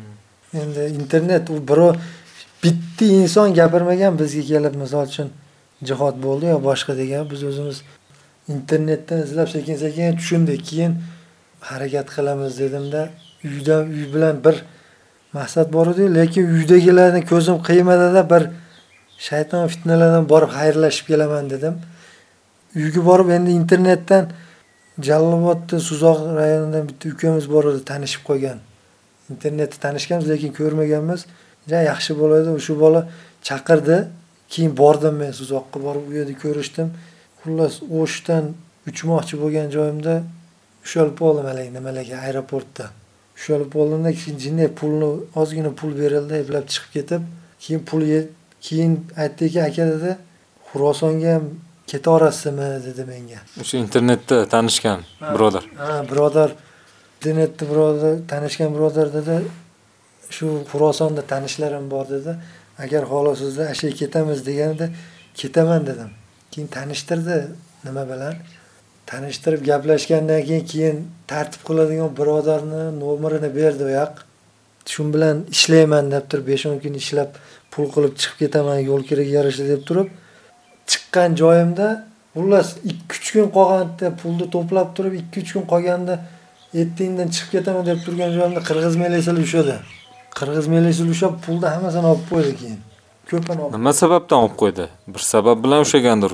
Endi internet u birov bitta inson gapirmagan bizga kelib, misol uchun jihod bo'ldi yo boshqa degan, biz o'zimiz internetdan izlab sekin-sekin tushundik. Keyin harakat qilamiz dedimda, uyda uy bilan bir maqsad bor edi, lekin uydagilarning ko'zim qiymada bir shayton fitnalardan borib xayrlashib kelaman dedim. Uyga borib endi internetdan Jalolobodda Suzoq rayonidan bitta ukamiz bor edi, tanishib qo'ygan. Internetda tanishganmiz, lekin ko'rmaganmiz. Ja yaxshi bo'ladi, o'sha bola chaqirdi. Keyin bordim men Suzoqqa borib u yerda ko'rishdim. Xullas, o'shdan uchmoqchi bo'lgan joyimda ushalib qoldim haligi nimalarga aeroportda. Ushalib qoldimda keyin jinday pulni ozgina pul berildi, eplab chiqib ketib, keyin pul keyin aytdiki, aka dedi, Xurosonga ham keta olasizmi dedi menga. O'sha internetda tanishgan birodar. Ha, birodar. Internetda birodar, tanishgan birodar dedi, shu Xurosonda tanishlarim bor dedi. Agar xohlasizda ashay ketamiz deganida ketaman dedim. Keyin tanishtirdi nima bilan? Tanishtirib gaplashgandan keyin keyin tartib qiladigan birodarni nomerini berdi u yoq. Shun bilan ishlayman deb turib besh o'n kun ishlab pul qilib chiqib ketaman yo'l kiriga yarasha deb turib chiqqan joyimda xullas ikki uch kun qolganda pulni to'plab turib ikki uch kun qolganda ertingdan chiqib ketaman deb turgan joyimda qirg'iz militsiyasi ushadi. Qirg'iz militsiyasi ushab pulni hammasini olib qo'ydi keyin. Ko'pini olib. Nima sababdan olib qo'ydi? Bir sabab bilan ushlagandir.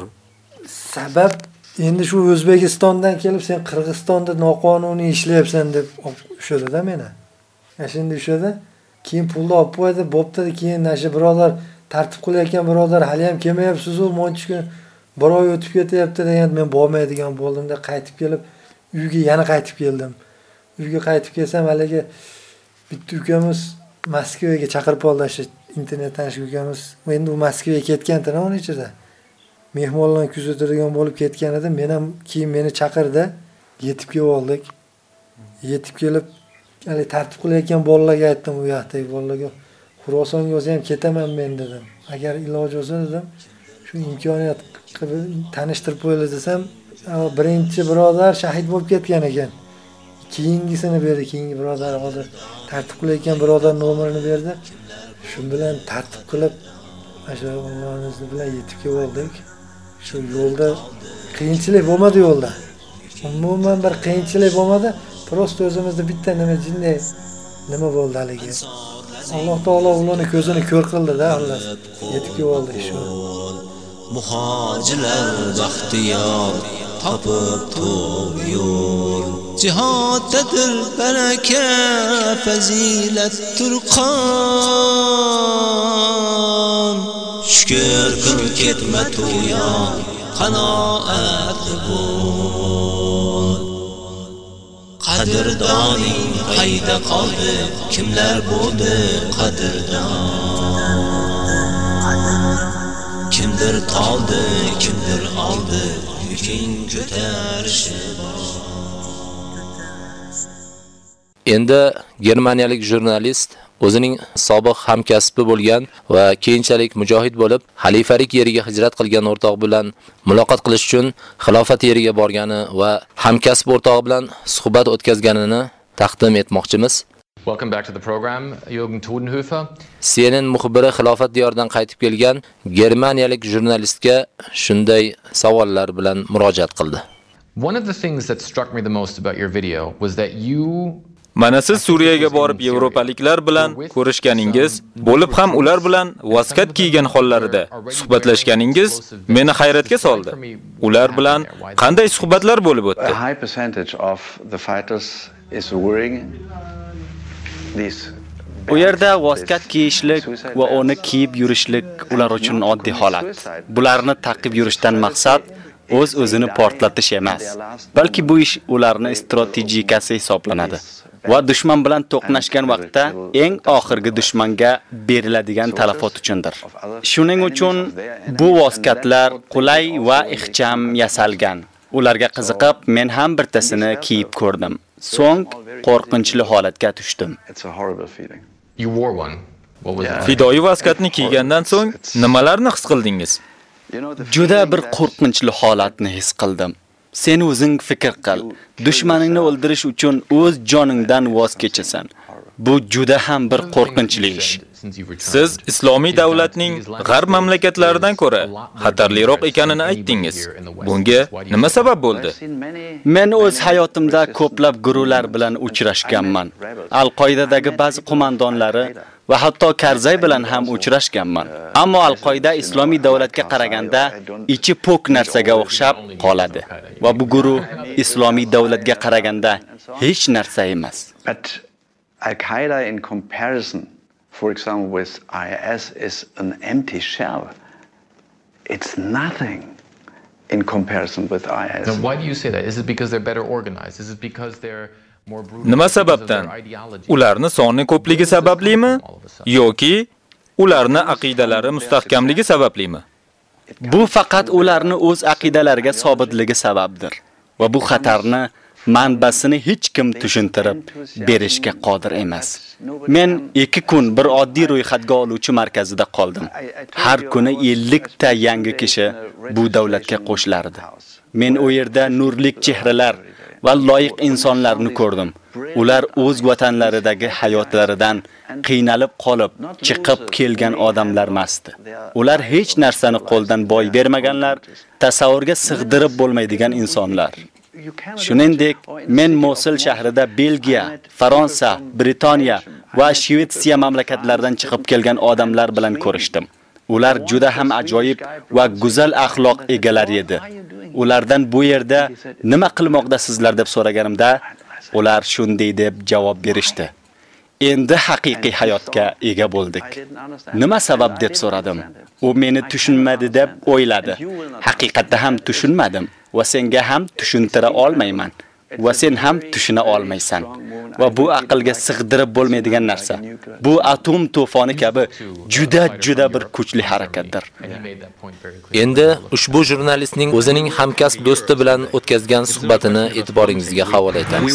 Sabab endi shu O'zbekistondan kelib sen Qirg'izistonda noqonuniy ishlayapsan deb ushadi-da meni. Ashunda ushadi. Keyin pulni olib qo'ydi, bo'pti, keyin nasha birodar tartib qilayotgan birodar hali ham kelmayapsiz-ku, monchi kun bir oy o'tib ketyapti degan, men bormaydigan bo'ldimda qaytib kelib uyga yana qaytib keldim. Uyga qaytib kelsam haligi bitta ukamiz Moskvaga chaqirib oldi, shu internet tanish ukamiz. Endi u Moskvaga ketgan-da o'n ichida. Mehmonlarni kuzatadigan bo'lib ketgan edi. Men ham keyin meni chaqirdi. Yetib keldik. Yetib kelib, hali tartib qilayotgan bolalarga aytdim, u yoqdagi bolalarga, Xurosonga o'zi ham ketaman men dedim. Agar iloji bo'lsa dedim, shu imkoniyat qilib tanishtirib qo'yinglar desam, birinchi birodar shahid bo'lib ketgan ekan. Keyingisini berdi, keyingi birodar hozir tartib qilayotgan birodar nomerini berdi. Shu bilan tartib qilib, o'sha Allohimiz bilan yetib keldik. Shu yo'lda qiyinchilik bo'lmadi yo'lda. Umuman bir qiyinchilik bo'lmadi. Prosta o'zimizda bitta nima jinday nima bo'ldi haligi. Alloh taolo ularni ko'zini ko'r qildi-da, xullas. Yetib keldik shu. Muhojirlar baxtiyor topib to'g'ri yo'l. Jihoddadir baraka, fazilat turqon. Shukr qil ketma to'yon, qanoatli bo'l. Qadrdoning qayda qoldi, kimlar bo'ldi qadrdon? Kimdir toldi, kimdir oldi, yuking ko'tarishi bor. Endi germaniyalik jurnalist o'zining sobiq hamkasbi bo'lgan va keyinchalik mujohid bo'lib, xalifalik yeriga hijrat qilgan o'rtoq bilan muloqot qilish uchun xilofat yeriga borgani va hamkasb o'rtog'i bilan suhbat o'tkazganini taqdim etmoqchimiz. Welcome back to the program, Jürgen Todenhöfer. C N N muxbiri xilofat diyoridan qaytib kelgan germaniyalik jurnalistga shunday savollar bilan murojaat qildi. One of the things that struck me the most about your video was that you Mana siz Suriyaga borib Yevropaliklar bilan ko'rishganingiz, bo'lib ham ular bilan vaskat kiygan hollarida suhbatlashganingiz meni hayratga soldi. Ular bilan qanday suhbatlar bo'lib o'tdi? A high percentage of the fighters is wearing these U yerda vaskat kiyishlik va uni kiyib yurishlik ular uchun oddiy holat. Bularni taqib yurishdan maqsad o'z o'zini portlatish emas, balki bu ish ularning strategikasi hisoblanadi. Va dushman bilan to'qnashgan vaqtda eng oxirgi dushmanga beriladigan talafot uchundir. Shuning uchun bu vaskatlar qulay va ixcham yasalgan. Ularga qiziqib, men ham birtasini kiyib ko'rdim. So'ng qo'rqinchli holatga tushdim. You wore one. What was it? Fidoi vaskatni kiygandan so'ng nimalarni his qildingiz? Juda bir qo'rqinchli holatni his qildim. Sen o'zing fikr qil. Dushmaningni o'ldirish uchun o'z joningdan voz kechasan. Bu juda ham bir qo'rqinchli ish. Siz islomiy davlatning g'arb mamlakatlaridan ko'ra xatarliroq ekanini aytdingiz. Bunga nima sabab bo'ldi? Men o'z hayotimda ko'plab guruhlar bilan uchrashganman. Al-Qoidadagi ba'zi qo'mondonlari va hatto Karzay bilan ham uchrashganman. Ammo Al-Qoida islomiy davlatga qaraganda ichi pok narsaga o'xshab qoladi. Va bu guruh islomiy davlatga qaraganda hech narsa emas. But Al-Qaeda in comparison, for example, with I S is an empty shell. It's nothing in comparison with I S. Now, why do you say that? Is it because they're better organized? Is it because they're more brutal? Nima sababdan? Ularni soni ko'pligi sabablimi yoki ularni aqidalari mustahkamligi sabablimi? Bu faqat ularni o'z aqidalariga sobitligi sababdir va bu xatarni manbasini hech kim tushuntirib berishga qodir emas. Men ikki kun bir oddiy ro'yxatga oluvchi markazida qoldim. Har kuni ellik ta yangi kishi bu davlatga qo'shilardi. Men u yerda nurlik chehralar va loyiq insonlarni ko'rdim. Ular o'z vatanlaridagi hayotlaridan qiynalib qolib, chiqib kelgan odamlar emasdi. Ular hech narsani qo'ldan boy bermaganlar, tasavvurga sig'dirib bo'lmaydigan insonlar. Shuningdek, men Mosul shahrida Belgiya, Fransiya, Britaniya va Shvetsiya mamlakatlaridan chiqib kelgan odamlar bilan ko'rishdim. Ular juda ham ajoyib va go'zal axloq egalari edi. Ulardan bu yerda nima qilmoqdasizlar deb so'raganimda, ular shunday deb javob berishdi. Endi haqiqiy hayotga ega bo'ldik. Nima sabab deb so'radim. U meni tushunmadi deb o'yladi. Haqiqatda ham tushunmadim va senga ham tushuntira olmayman va sen ham tushuna olmaysan. Va bu aqlga sig'dirib bo'lmaydigan narsa. Bu atom to'foni kabi juda juda bir kuchli harakatdir. Endi ushbu jurnalistning o'zining hamkasb do'sti bilan o'tkazgan suhbatini e'tiboringizga havola etamiz.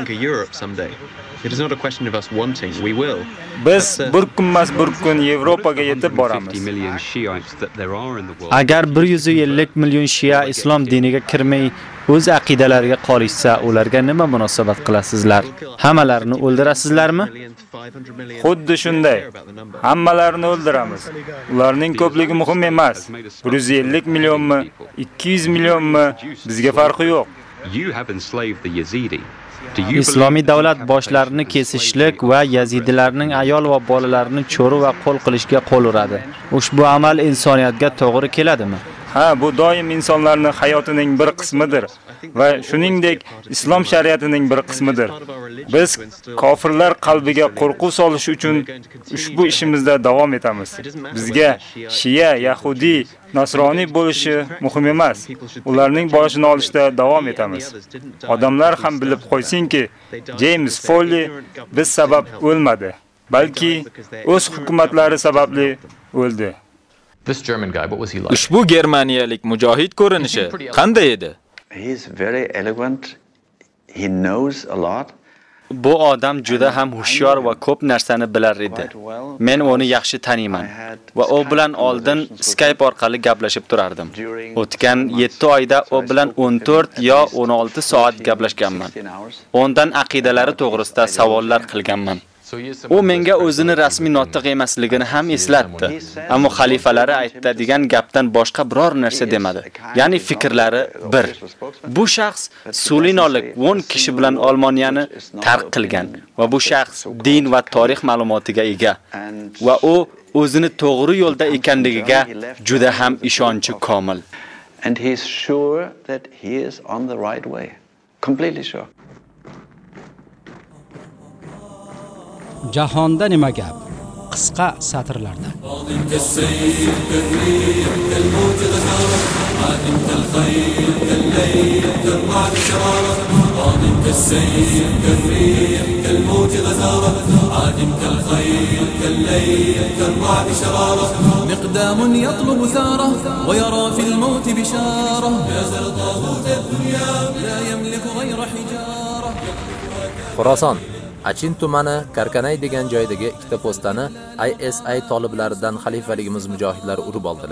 It is not a question of us wanting, we will. Biz bir kunmas bir kun Yevropaga yetib boramiz. Agar bir yuz ellik million Shia islom diniga kirmay o'z aqidalariga qolishsa, ularga nima munosabat qilasizlar? Hammalarini o'ldirasizlarmi? Xuddi shunday. Hammalarini o'ldiramiz. Ularning ko'pligi muhim emas. bir yuz ellik millionmi, ikki yuz millionmi, bizga farqi yo'q. You have enslaved the Yazidi. Islomiy davlat boshlarini kesishlik va yazidilarning ayol va bolalarini cho'ri va qo'l qilishga qo'l uradi. Ushbu amal insoniyatga to'g'ri keladimi? Ha, bu doim insonlarning hayotining bir qismidir va shuningdek islom shariatining bir qismidir. Biz kofirlar qalbiga qo'rquv solish uchun ushbu ishimizda davom etamiz. Bizga Shia, Yahudi, Nasroniy bo'lishi muhim emas. Ularning boshini olishda davom etamiz. Odamlar ham bilib qo'ysinki, James Foley biz sabab o'lmadi, balki o'z hukumatlari sababli o'ldi. This German guy, what was he like? Ushbu germaniyalik mujohid ko'rinishi qanday edi? He is very eloquent. He knows a lot. Bu odam juda ham hushyor va ko'p narsani bilar edi. Men uni yaxshi taniyman va u bilan oldin Skype orqali gaplashib turardim. O'tgan yetti oyda u bilan o'n to'rt yo o'n olti soat gaplashganman. Ondan aqidalari to'g'risida savollar qilganman. U menga o'zini rasmiy notiq emasligini ham eslatdi. Ammo xalifalari aytadigan gapdan boshqa biror narsa demadi. Ya'ni fikrlari bir. Bu shaxs Sulinolik o'n kishi bilan Olmoniyani tark qilgan va bu shaxs din va tarix ma'lumotiga ega va u o'zini to'g'ri yo'lda ekanligiga juda ham ishonchi komil. And he is sure that he is on the right way. Completely sure. Jahonda nima gap? Qisqa satrlarda. مقدام يطلب ثاره ويرى في الموت بشاره يزل طاغوت الدنيا لا يملك غير حجاره. Xorason Achin tumani Karkanay degan joydagi ikkita postani I S I toliblaridan xalifaligimiz mujohidlari urib oldilar.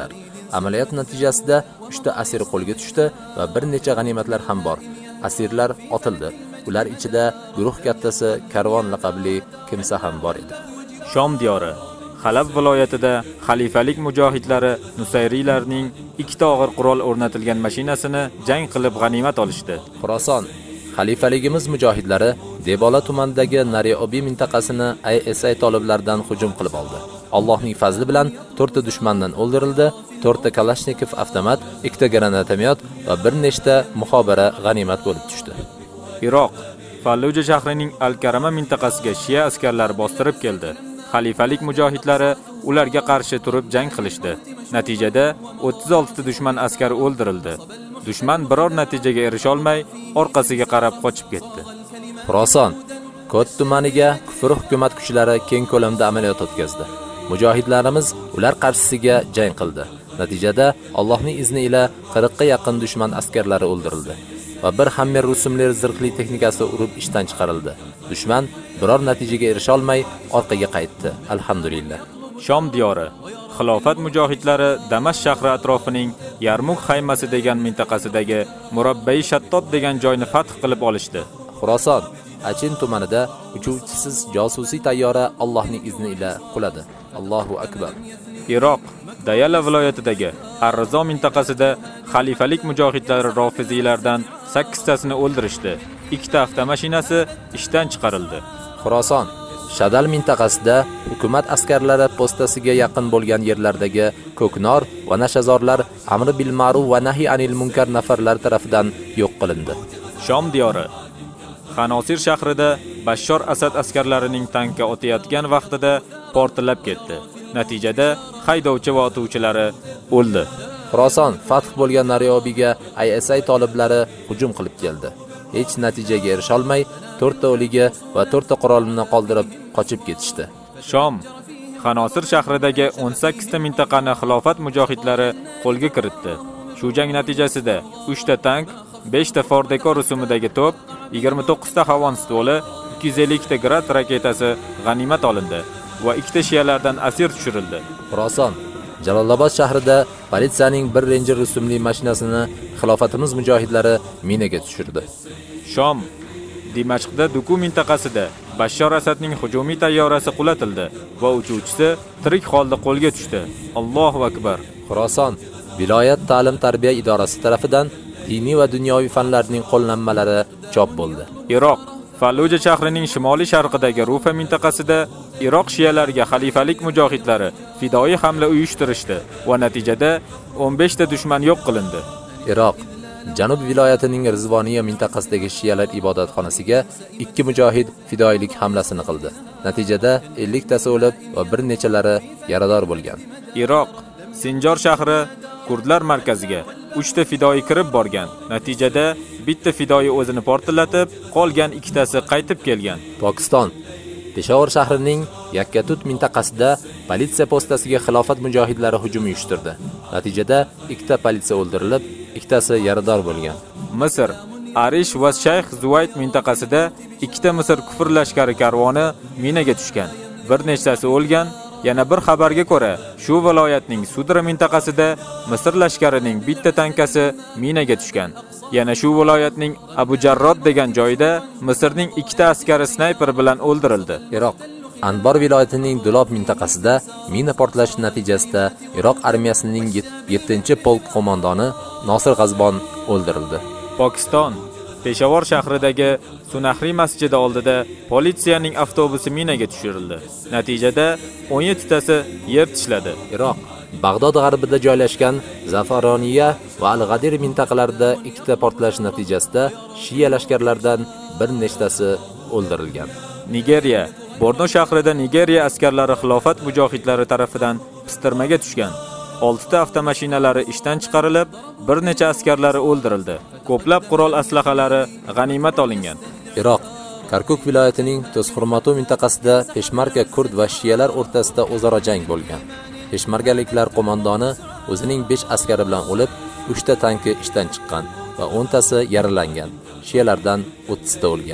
Amaliyot natijasida uchta asir qo'lga tushdi va bir necha g'animatlar ham bor. Asirlar otildi. Ular ichida guruh kattasi Karvon laqabli kimsa ham bor edi. Shom diyori Halab viloyatida xalifalik mujohidlari Nusayriylarning ikkita og'ir qurol o'rnatilgan mashinasini jang qilib g'animat olishdi. Xuroson xalifaligimiz mujohidlari Debola tumanidagi Nariobi mintaqasini I S I toliblaridan hujum qilib oldi. Allohning fazli bilan to'rtta dushmandan o'ldirildi, to'rtta Kalashnikov avtomat, ikkita granatomyot va bir nechta muxobara g'animat bo'lib tushdi. Iroq Falluja shahrining Al-Karama mintaqasiga Shia askarlari bostirib keldi. Xalifalik mujohidlari ularga qarshi turib jang qilishdi. Natijada o'ttiz olti ta dushman askari o'ldirildi. Dushman biror natijaga erisha olmay, orqasiga qarab qochib ketdi. Xuroson Kot tumaniga kufr hukumat kuchlari keng ko'lamda amaliyot o'tkazdi. Mujohidlarimiz ular qarshisiga jang qildi. Natijada Allohning izni ila qirq ga yaqin dushman askarlari o'ldirildi va bir Hammer rusumli zirhli texnikasi urib ishdan chiqarildi. Dushman biror natijaga erisha olmay orqaga qaytdi. Alhamdulillah. Shom diyori Xilofat mujohidlari Damashq shahri atrofining Yarmuk haymasi degan mintaqasidagi Murabbai Shattot degan joyni fath qilib olishdi. Xuroson Achin tumanida uchuvchisiz josusiy tayyora Allohning izni ila quladi. Allohu akbar. Iroq Dayala viloyatidagi Ar-Rizo mintaqasida xalifalik mujohidlari Rofiziylardan sakkiz tasini o'ldirishdi. ikkita avtomashinasi ishdan chiqarildi. Xuroson Shadal mintaqasida hukumat askarlari postasiga yaqin bo'lgan yerlardagi Ko'knor va Nashazorlar amri bil ma'ruf va nahi anil munkar nafarlar tomonidan yo'q qilindi. Shom diyori Xanosir shahrida Bashshor Asad askarlarining tankka o'tayotgan vaqtida portlab ketdi. Natijada haydovchi va o'tuvchilari o'ldi. Xuroson fath bo'lgan Nariobiga I S I toliblari hujum qilib keldi. Hech natijaga erisha olmay, to'rtta o'ligi va to'rtta qurolni qoldirib qochib ketishdi. Shom Xanosir shahridagi o'n sakkiz ta mintaqani xilofat mujohidlari qo'lga kiritdi. Shu jang natijasida uch ta tank, besh ta Fordeko rusumidagi to'p, yigirma to'qqiz ta havon stoli, ikki yuz ellik ta Grad raketasi g'animat olindi va ikkita shiyalardan asir tushirildi. Xuroson Jalolobod shahrida politsiyaning bir Ranger rusumli mashinasini xilofatimiz mujohidlari minaga tushirdi. Shom Dimashqda Duku mintaqasida Bashshor Asadning hujumiy tayyorasi qulatildi va uchuvchisi tirik holda qo'lga tushdi. Allohu akbar. Xuroson viloyat ta'lim tarbiya idorasi tomonidan diniy va dunyoviy fanlarning qo'llanmalari chop bo'ldi. Iroq Falluja shahrining shimoliy sharqidagi Rufa mintaqasida Iroq shiyalariga xalifalik mujohidlari fidoi hamla uyushtirishdi va natijada o'n besh ta dushman yo'q qilindi. Iroq Janub viloyatining Rizvoniya mintaqasidagi shiyalar ibodatxonasiga ikki mujohid fidoilik hamlasini qildi. Natijada ellik tasi o'lib va bir nechalari yarador bo'lgan. Iroq Sinjor shahri kurdlar markaziga uch ta fidoi kirib borgan. Natijada bitta fidoi o'zini portlatib, qolgan ikkitasi qaytib kelgan. Pokiston Peshawar shahrining Yakkatut mintaqasida politsiya postasiga xilofat mujohidlari hujum uyushtirdi. Natijada ikkita politsiya o'ldirilib, ikkitasi yarador bo'lgan. Misr Arish va Shayx Zuvayd mintaqasida ikkita Misr kufr lashkari karvoni minaga tushgan. Bir nechtasi o'lgan. Yana bir xabarga ko'ra, shu viloyatning Sudra mintaqasida Misr lashkarining bitta tankasi minaga tushgan. Yana shu viloyatning Abu Jarrod degan joyida Misrning ikkita askari snayper bilan o'ldirildi. Iroq Anbar viloyatining Dulob mintaqasida mina portlashi natijasida Iroq armiyasining yettinchi polk qo'mondoni Nosir G'azbon o'ldirildi. Pokiston Peshawar shahridagi Sunahri masjidi oldida politsiyaning avtobusi minaga tushirildi. Natijada o'n yetti tasi yer tishladi. Iroq Bag'dod g'arbida joylashgan Zafaroniya va Al-G'adir mintaqalarida ikkita portlash natijasida Shia lashkarlaridan bir nechtasi o'ldirilgan. Nigeriya Borno shahrida Nigeriya askarlari xilofat mujohidlari tomonidan pistirmaga tushgan. olti ta avtomashinalari ishdan chiqarilib, bir necha askarlari o'ldirildi. Ko'plab qurol aslahalari g'animat olingan. Iroq Karkuk viloyatining To'sxurmatu mintaqasida Peshmarga kurd va shiyalar o'rtasida o'zaro jang bo'lgan. Peshmargaliklar qo'mondoni o'zining besh askari bilan o'lib, uch ta tanki ishdan chiqqan va o'n tasi yaralangan. Shiyalardan o'ttiz ta o'lgan.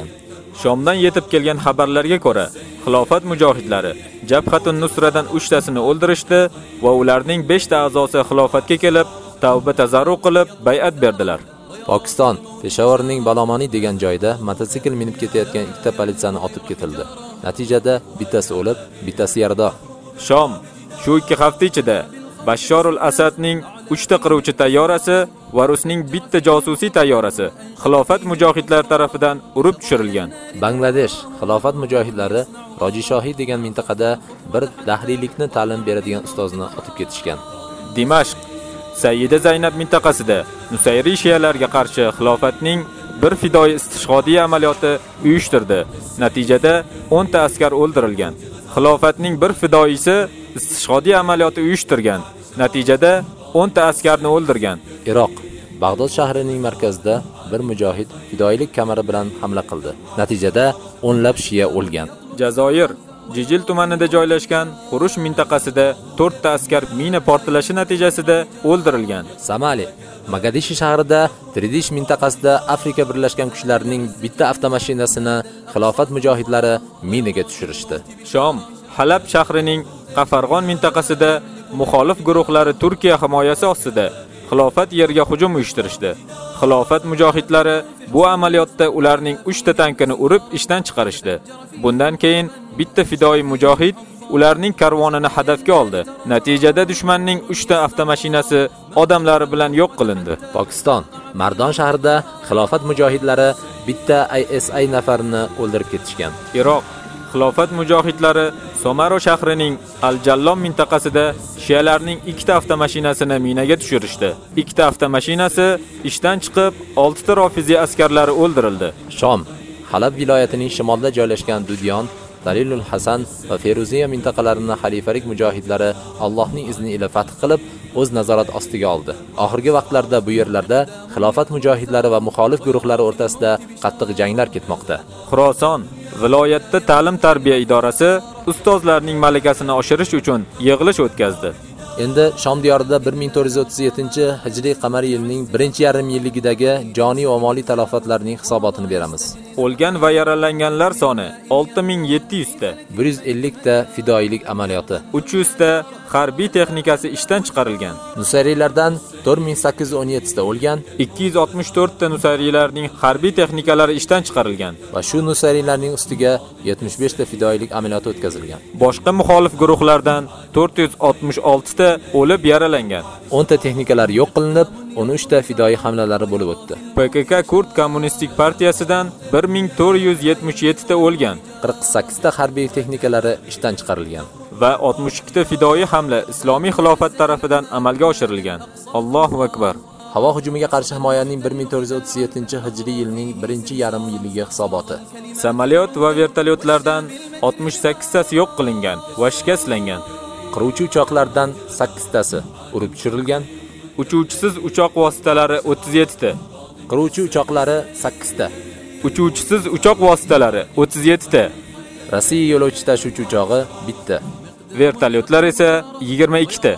Shomdan yetib kelgan xabarlarga ko'ra, xilofat mujohidlari Jabhatun Nusradan uchtasini o'ldirishdi va ularning besh ta a'zosi xilofatga kelib, tavba tazarru qilib bay'at berdilar. Pokiston Peshawarning Balomoni degan joyda mototsikl minib ketayotgan ikkita politsiyani otib ketildi. Natijada bittasi o'lib, bittasi yarada. Shom shu ikki hafta ichida Bashshor al-Asadning uchta qiruvchi tayyorasi va Rusning bitta josusiy tayyorasi xilofat mujohidlari tomonidan urib tushirilgan. Bangladesh xilofat mujohidlari Rojishohi degan mintaqada bir dahriylikni ta'lim beradigan ustozni otib ketishgan. Dimashq Sayyida Zaynab mintaqasida Nusayriy shiyalarga qarshi xilofatning bir fidoi istishhodiy amaliyoti uyushtirdi. Natijada o'n ta askar o'ldirilgan. Xilofatning bir fidoisi istishhodiy amaliyoti uyushtirgan. Natijada o'n ta askarni o'ldirgan. Iroq Bag'dod shahrining markazida bir mujohid fidoilik kamari bilan hamla qildi. Natijada o'nlab shiya o'lgan. Jazoir Jijil tumanida joylashgan Xurush mintaqasida to'rt ta askar mina portlashi natijasida o'ldirilgan. Somali Mogadishi shahrida Tridish mintaqasida Afrika Birlashgan Kuchlarining bitta avtomashinasini xilofat mujohidlari minaga tushirishdi. Shom Halab shahrining Qafarg'on mintaqasida muxolif guruhlari Turkiya himoyasi ostida xilofat yerga hujum uyushtirishdi. Xilofat mujohidlari bu amaliyotda ularning uchta tankini urib ishdan chiqarishdi. Bundan keyin bitta fidoi mujohid ularning karvonini hadafga oldi. Natijada dushmanning uchta avtomashinasi odamlari bilan yo'q qilindi. Pokiston Mardon shahrida xilofat mujohidlari bitta I S I nafarini o'ldirib ketishgan. Iroq xilofat mujohidlari Somaro shahrining Al-Jallom mintaqasida shiyalarning ikkita avtomashinasini minaga tushirishdi. Ikkita avtomashinasi ishdan chiqib, olti ta rofiziy askarlari o'ldirildi. Shom Halab viloyatining shimolida joylashgan Dudyon, Dalilul Hasan va Feruziya mintaqalarini xalifalik mujohidlari Allohning izni ila fath qilib, o'z nazorat ostiga oldi. Oxirgi vaqtlarda bu yerlarda xilofat mujohidlari va muxolif guruhlari o'rtasida qattiq janglar ketmoqda. Xuroson viloyatda ta'lim-tarbiya idorasi ustozlarning malakasini oshirish uchun yig'ilish o'tkazdi. Endi Shom diyorida bir ming to'rt yuz o'ttiz yettinchi hijriy qamari yilining birinchi yarim yilligidagi joniy va moliy talafotlarning hisobotini beramiz. O'lgan va yaralanganlar soni olti ming yetti yuz ta, bir yuz ellik ta fidoilik amaliyoti, uch yuz ta harbiy texnikasi ishdan chiqarilgan. Nusayriylardan to'rt ming sakkiz yuz o'n yetti ta o'lgan, ikki yuz oltmish to'rt ta nusayriylarning harbiy texnikalari ishdan chiqarilgan va shu nusayriylarning ustiga yetmish besh ta fidoilik amaliyoti o'tkazilgan. Boshqa muxolif guruhlardan to'rt yuz oltmish olti ta o'lib yaralangan. o'n ta texnikalar yo'q qilinib, o'n uch ta fidoi hamlalari bo'lib o'tdi. P K K Kurd kommunistik partiyasidan bir ming to'rt yuz yetmish yetti ta o'lgan, qirq sakkiz ta harbiy texnikalari ishdan chiqarilgan va oltmish ikki ta fidoi hamla islomiy xilofat tomonidan amalga oshirilgan. Allohu akbar. Havo hujumiga qarshi himoyaning bir ming to'rt yuz o'ttiz yettinchi hijriy yilning birinchi yarim yiliga hisoboti. Samolyot va vertolyotlardan oltmish sakkiz tasi yo'q qilingan va shikastlangan. Qiruvchi uchoqlardan sakkiz tasi urib tushirilgan. Uchuvchisiz uchoq vositalari o'ttiz yetti ta. Qiruvchi uchoqlari sakkiz ta. Uchuvchisiz uchoq vositalari o'ttiz yetti ta. Rossiya yo'lovchi tashuvchi uchog'i bitta. Vertolyotlar esa yigirma ikki ta.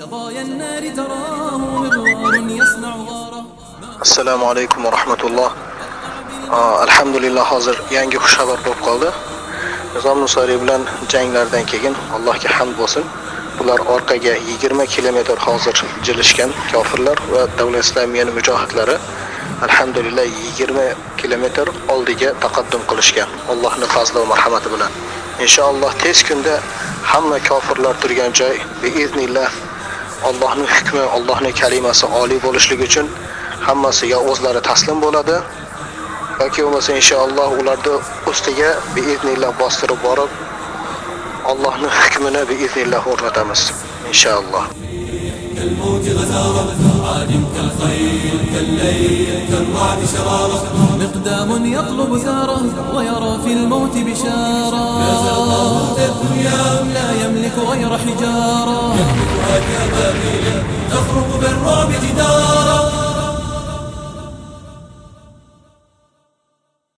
Assalomu alaykum va rahmatulloh. Alhamdulillah hozir yangi xush xabar bo'lib qoldi. Nizom Nusayriy bilan janglardan keyin Allohga hamd bo'lsin. Bular orqaga yigirma kilometr hozir jilishgan kofirlar va davlat islomiyaning mujohidlari alhamdulillah yigirma kilometr oldiga taqaddum qilishgan. Allohning fazli va marhamati bilan. Inshaalloh tez kunda hamma kofirlar turgan joy biiznillah Allohning hukmi, Allohning kalimasi oliy bo'lishligi uchun hammasiga o'zlari taslim bo'ladi. Yoki bo'lmasa inshaalloh ularni ustiga biiznillah bostirib borib Allohning hukmini biiznillah o'rnatamiz inshaalloh. كالموج غزارة عادم كالخيل كالليل كالرعد شرارة مقدام يطلب ثاره ويرى في الموت بشارة يزر طاغوت الدنيا لا يملك غير حجارة يهلكها كبابيل تخرق بالرعب جدارا